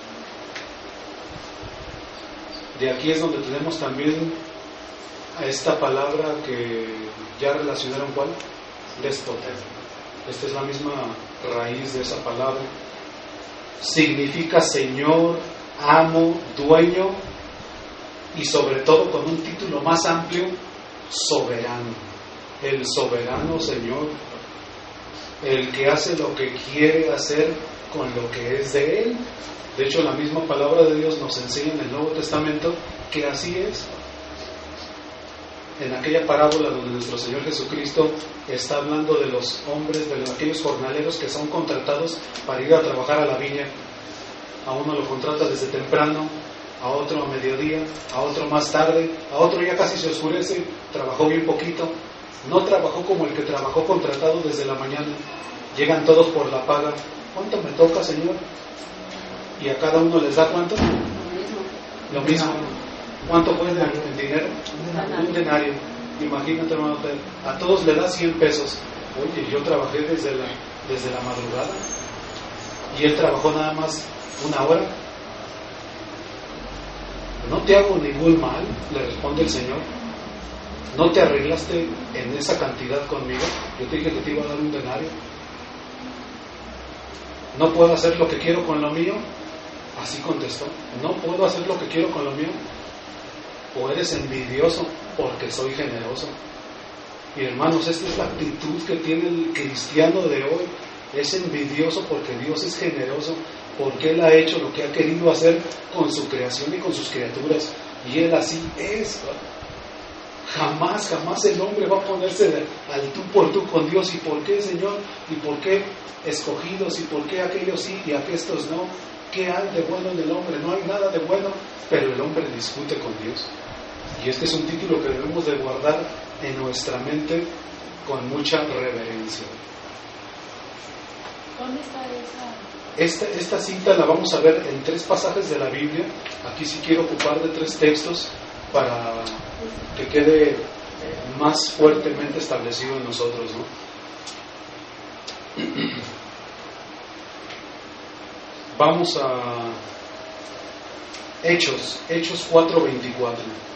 De aquí es donde tenemos también a esta palabra que ya relacionaron, ¿cuál? Déspota. Esta es la misma raíz de esa palabra. Significa Señor, amo, dueño y sobre todo con un título más amplio, soberano. El soberano Señor, el que hace lo que quiere hacer con lo que es de Él. De hecho, la misma palabra de Dios nos enseña en el Nuevo Testamento que así es. En aquella parábola donde nuestro Señor Jesucristo está hablando de los hombres, de aquellos jornaleros que son contratados para ir a trabajar a la viña. A uno lo contrata desde temprano, a otro a mediodía, a otro más tarde, a otro ya casi se oscurece, trabajó bien poquito. No trabajó como el que trabajó contratado desde la mañana. Llegan todos por la paga. ¿Cuánto me toca, Señor? Y a cada uno les da ¿cuánto? Lo mismo. ¿Cuánto fue en dinero? Un denario. Imagínate, hermano, a todos le da 100 pesos. Oye, yo trabajé desde la madrugada y él trabajó nada más 1 hora. No te hago ningún mal, le responde el Señor. ¿No te arreglaste en esa cantidad conmigo? Yo te dije que te iba a dar un denario. ¿No puedo hacer lo que quiero con lo mío? Así contestó. ¿No puedo hacer lo que quiero con lo mío? ¿O eres envidioso porque soy generoso? Y hermanos, esta es la actitud que tiene el cristiano de hoy. Es envidioso porque Dios es generoso, porque Él ha hecho lo que ha querido hacer con su creación y con sus criaturas. Y Él así es. Jamás el hombre va a ponerse al tú por tú con Dios. ¿Y por qué, Señor? ¿Y por qué escogidos? ¿Y por qué aquellos sí y aquestos no? ¿Qué hay de bueno en el hombre? No hay nada de bueno, pero el hombre discute con Dios. Y este es un título que debemos de guardar en nuestra mente con mucha reverencia. ¿Dónde está esa? Esta cita la vamos a ver en 3 pasajes de la Biblia. Aquí sí quiero ocupar de 3 textos para que quede más fuertemente establecido en nosotros, ¿no? Vamos a Hechos 4:24.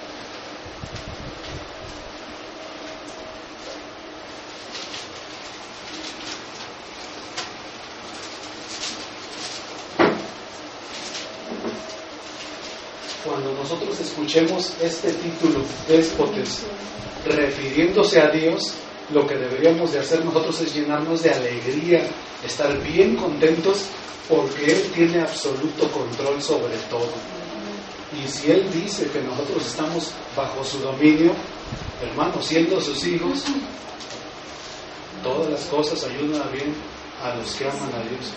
Cuando nosotros escuchemos este título, déspotes, refiriéndose a Dios, lo que deberíamos de hacer nosotros es llenarnos de alegría, estar bien contentos porque Él tiene absoluto control sobre todo. Y si Él dice que nosotros estamos bajo su dominio, hermanos, siendo sus hijos, todas las cosas ayudan a bien a los que aman a Dios.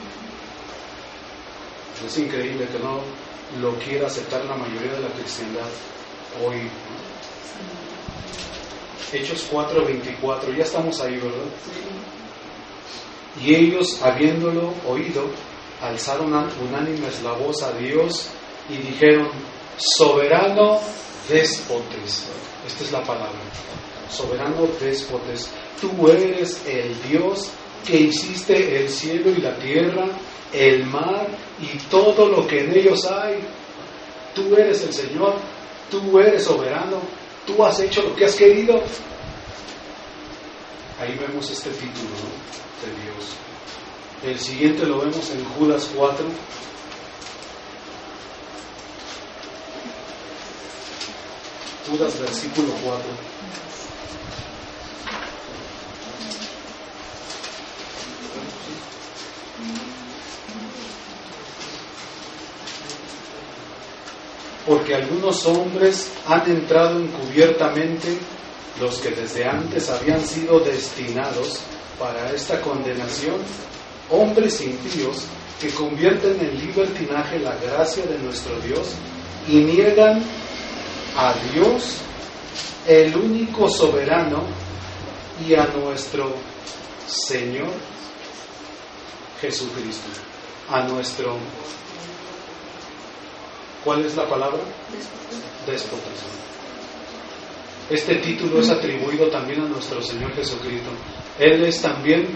Es increíble que no lo quiera aceptar la mayoría de la cristiandad hoy, ¿no? Hechos 4:24, ya estamos ahí, ¿verdad? Y ellos, habiéndolo oído, alzaron unánimes la voz a Dios y dijeron: soberano déspotes. Esta es la palabra, soberano déspotes. Tú eres el Dios que hiciste el cielo y la tierra, el mar y todo lo que en ellos hay. Tú eres el Señor, tú eres soberano, tú has hecho lo que has querido. Ahí vemos este título, ¿no?, de Dios. El siguiente lo vemos en Judas 4. Judas versículo 4. Porque algunos hombres han entrado encubiertamente, los que desde antes habían sido destinados para esta condenación, hombres impíos que convierten en libertinaje la gracia de nuestro Dios y niegan a Dios, el único soberano, y a nuestro Señor Jesucristo, a nuestro... ¿Cuál es la palabra? Déspotas. Este título es atribuido también a nuestro Señor Jesucristo. Él es también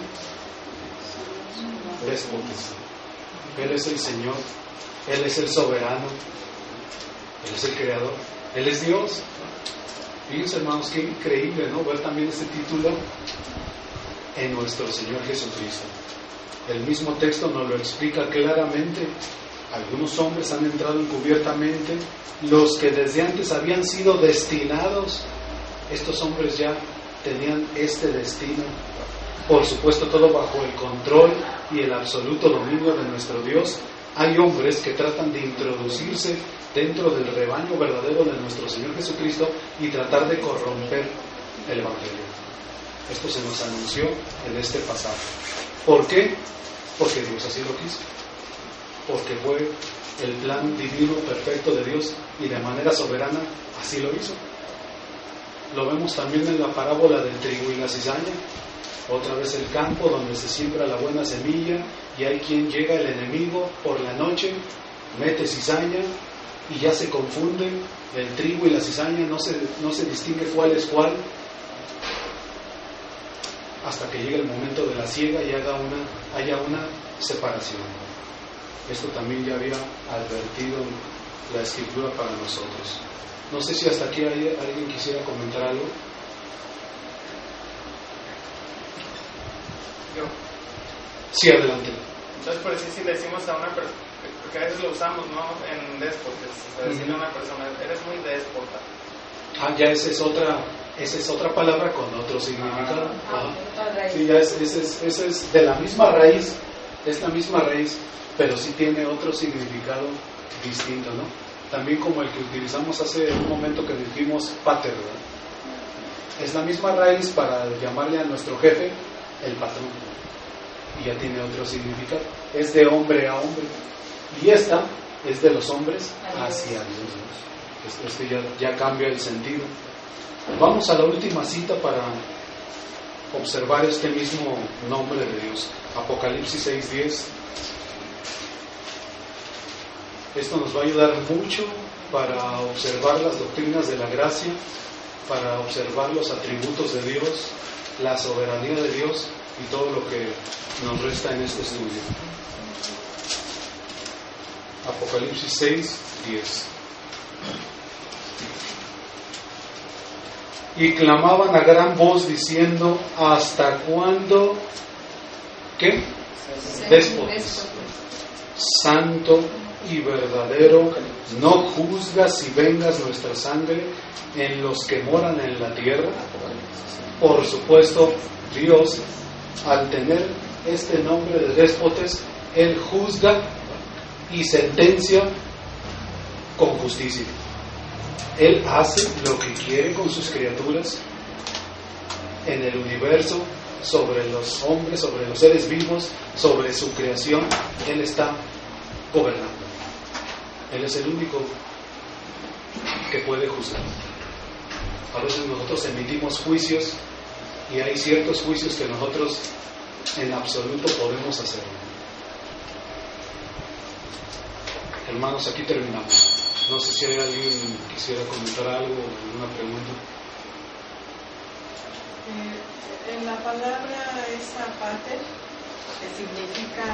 déspotas. Él es el Señor, Él es el soberano, Él es el creador, Él es Dios. Fíjense, hermanos, qué increíble, ¿no?, ver también este título en nuestro Señor Jesucristo. El mismo texto nos lo explica claramente. Algunos hombres han entrado encubiertamente, los que desde antes habían sido destinados. Estos hombres ya tenían este destino, por supuesto todo bajo el control y el absoluto dominio de nuestro Dios. Hay hombres que tratan de introducirse dentro del rebaño verdadero de nuestro Señor Jesucristo y tratar de corromper el Evangelio. Esto se nos anunció en este pasaje. ¿Por qué? Porque Dios así lo quiso. Porque fue el plan divino perfecto de Dios y de manera soberana así lo hizo. Lo vemos también en la parábola del trigo y la cizaña. Otra vez el campo donde se siembra la buena semilla y hay quien llega, el enemigo, por la noche, mete cizaña y ya se confunden el trigo y la cizaña, no se distingue cuál es cuál, hasta que llegue el momento de la siega y haya una separación. Esto también ya había advertido la Escritura para nosotros. No sé si hasta aquí alguien quisiera comentar algo. Yo. Sí, adelante. Entonces, por eso si le decimos a una persona, porque a veces lo usamos, ¿no?, en déspotas, o sea, decirle a una persona, eres muy déspota. Ya esa es otra palabra con otro significado. Sí, ya esa es de la misma raíz, es la misma raíz, pero sí tiene otro significado distinto, ¿no? También como el que utilizamos hace un momento que dijimos pater, ¿verdad? Es la misma raíz para llamarle a nuestro jefe el patrón, y ya tiene otro significado. Es de hombre a hombre, y esta es de los hombres hacia Dios, ¿no? ya cambia el sentido. Vamos a la última cita para observar este mismo nombre de Dios. Apocalipsis 6:10. Esto nos va a ayudar mucho para observar las doctrinas de la gracia, para observar los atributos de Dios, la soberanía de Dios y todo lo que nos resta en este estudio. Apocalipsis 6:10. Y clamaban a gran voz diciendo: ¿hasta cuándo? ¿Qué? Déspotas. Santo y verdadero, no juzgas y vengas nuestra sangre en los que moran en la tierra. Por supuesto, Dios, al tener este nombre de déspotes, Él juzga y sentencia con justicia. Él hace lo que quiere con sus criaturas en el universo, sobre los hombres, sobre los seres vivos, sobre su creación. Él está gobernando. Él es el único que puede juzgar. A veces nosotros emitimos juicios y hay ciertos juicios que nosotros en absoluto podemos hacer. Hermanos, aquí terminamos. No sé si hay alguien que quisiera comentar algo o alguna pregunta. En la palabra esa pater, que significa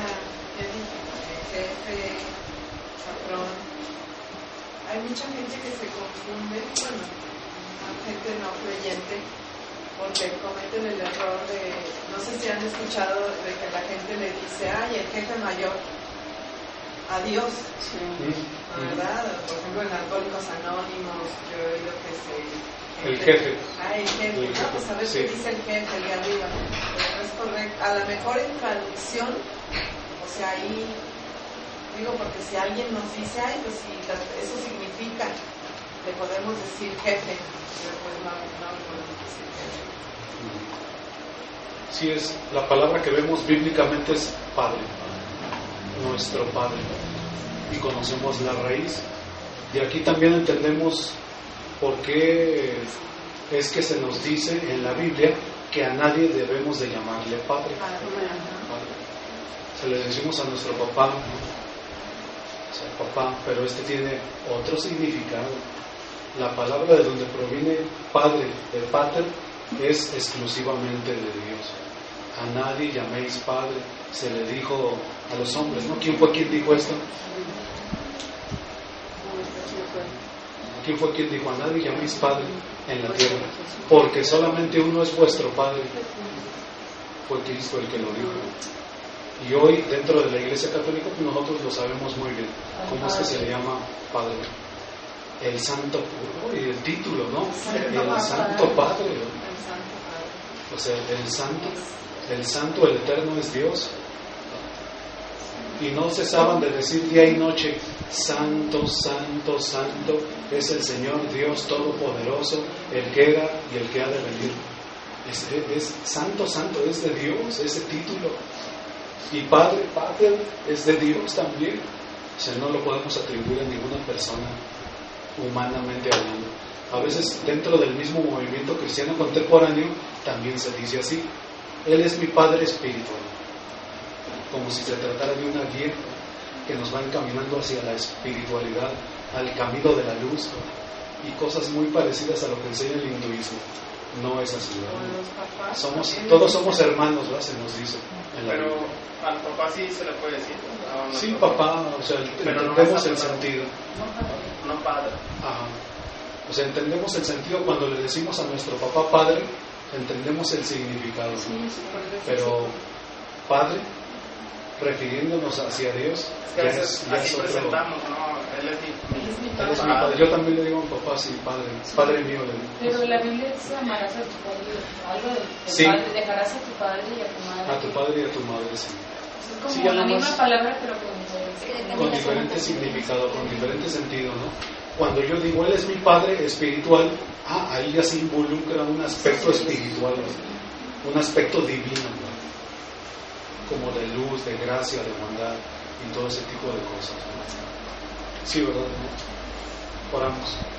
jefe, patrón, hay mucha gente que se confunde, bueno, gente no creyente, porque cometen el error de, no sé si han escuchado de que la gente le dice: ay, el jefe mayor, a Dios, sí. ¿Verdad? Por ejemplo, en Alcohólicos Anónimos, yo he oído que el jefe. Ah, el jefe, ¿no? Pues a ver qué dice el jefe, el de arriba. Pero no es correcto. A lo mejor en traducción, o sea, ahí, digo, porque si alguien nos dice: ay, pues si eso significa, le podemos decir jefe, pero pues no podemos decir jefe. Sí, es la palabra que vemos bíblicamente es Padre, nuestro Padre, y conocemos la raíz. Y aquí también entendemos por qué es que se nos dice en la Biblia que a nadie debemos de llamarle Padre. Se le decimos a nuestro papá, ¿no? O sea, papá, pero este tiene otro significado. La palabra de donde proviene Padre, de Pater, es exclusivamente de Dios. A nadie llaméis Padre, se le dijo a los hombres, ¿no? ¿Quién fue quien dijo esto? ¿Quién fue quien dijo: a nadie llaméis Padre en la tierra, porque solamente uno es vuestro Padre? Fue Cristo el que lo dijo. Y hoy, dentro de la Iglesia Católica, pues nosotros lo sabemos muy bien. ¿Cómo es que se le llama Padre? El Santo, y el título, ¿no? El Santo Padre, ¿no? O sea, el Santo, el Eterno es Dios. Y no cesaban de decir día y noche: Santo, Santo, Santo es el Señor Dios Todopoderoso, el que era y el que ha de venir. Es Santo, Santo, es de Dios ese título. Y Padre, Padre es de Dios también. O sea, no lo podemos atribuir a ninguna persona humanamente hablando. A veces dentro del mismo movimiento cristiano contemporáneo también se dice así: Él es mi Padre espiritual, como si se tratara de una guía que nos va encaminando hacia la espiritualidad, al camino de la luz, y cosas muy parecidas a lo que enseña el hinduismo. No es así, ¿verdad? Todos somos hermanos, ¿verdad? Se nos dice. Pero al papá sí se le puede decir. Sí, papá, o sea, entendemos el sentido. No padre. Ajá. O sea, entendemos el sentido cuando le decimos a nuestro papá Padre, entendemos el significado, ¿no? Pero Padre, refiriéndonos hacia Dios, ya es otro. Presentamos, ¿no? Él es mi padre. Yo también le digo a mi papá: sí, Padre mío. Pero la Biblia dice: amarás a tu padre, algo de sí. Padre, dejarás a tu padre y a tu madre. A tu padre y a tu madre, sí. Es como sí, la misma palabra, pero con diferente significado, con diferente sentido, ¿no? Cuando yo digo Él es mi Padre espiritual, ahí ya se involucra un aspecto espiritual, ¿no? Un aspecto divino, ¿no? Como de luz, de gracia, de bondad y todo ese tipo de cosas, ¿no? Sí, ¿verdad? ¿No? Oramos.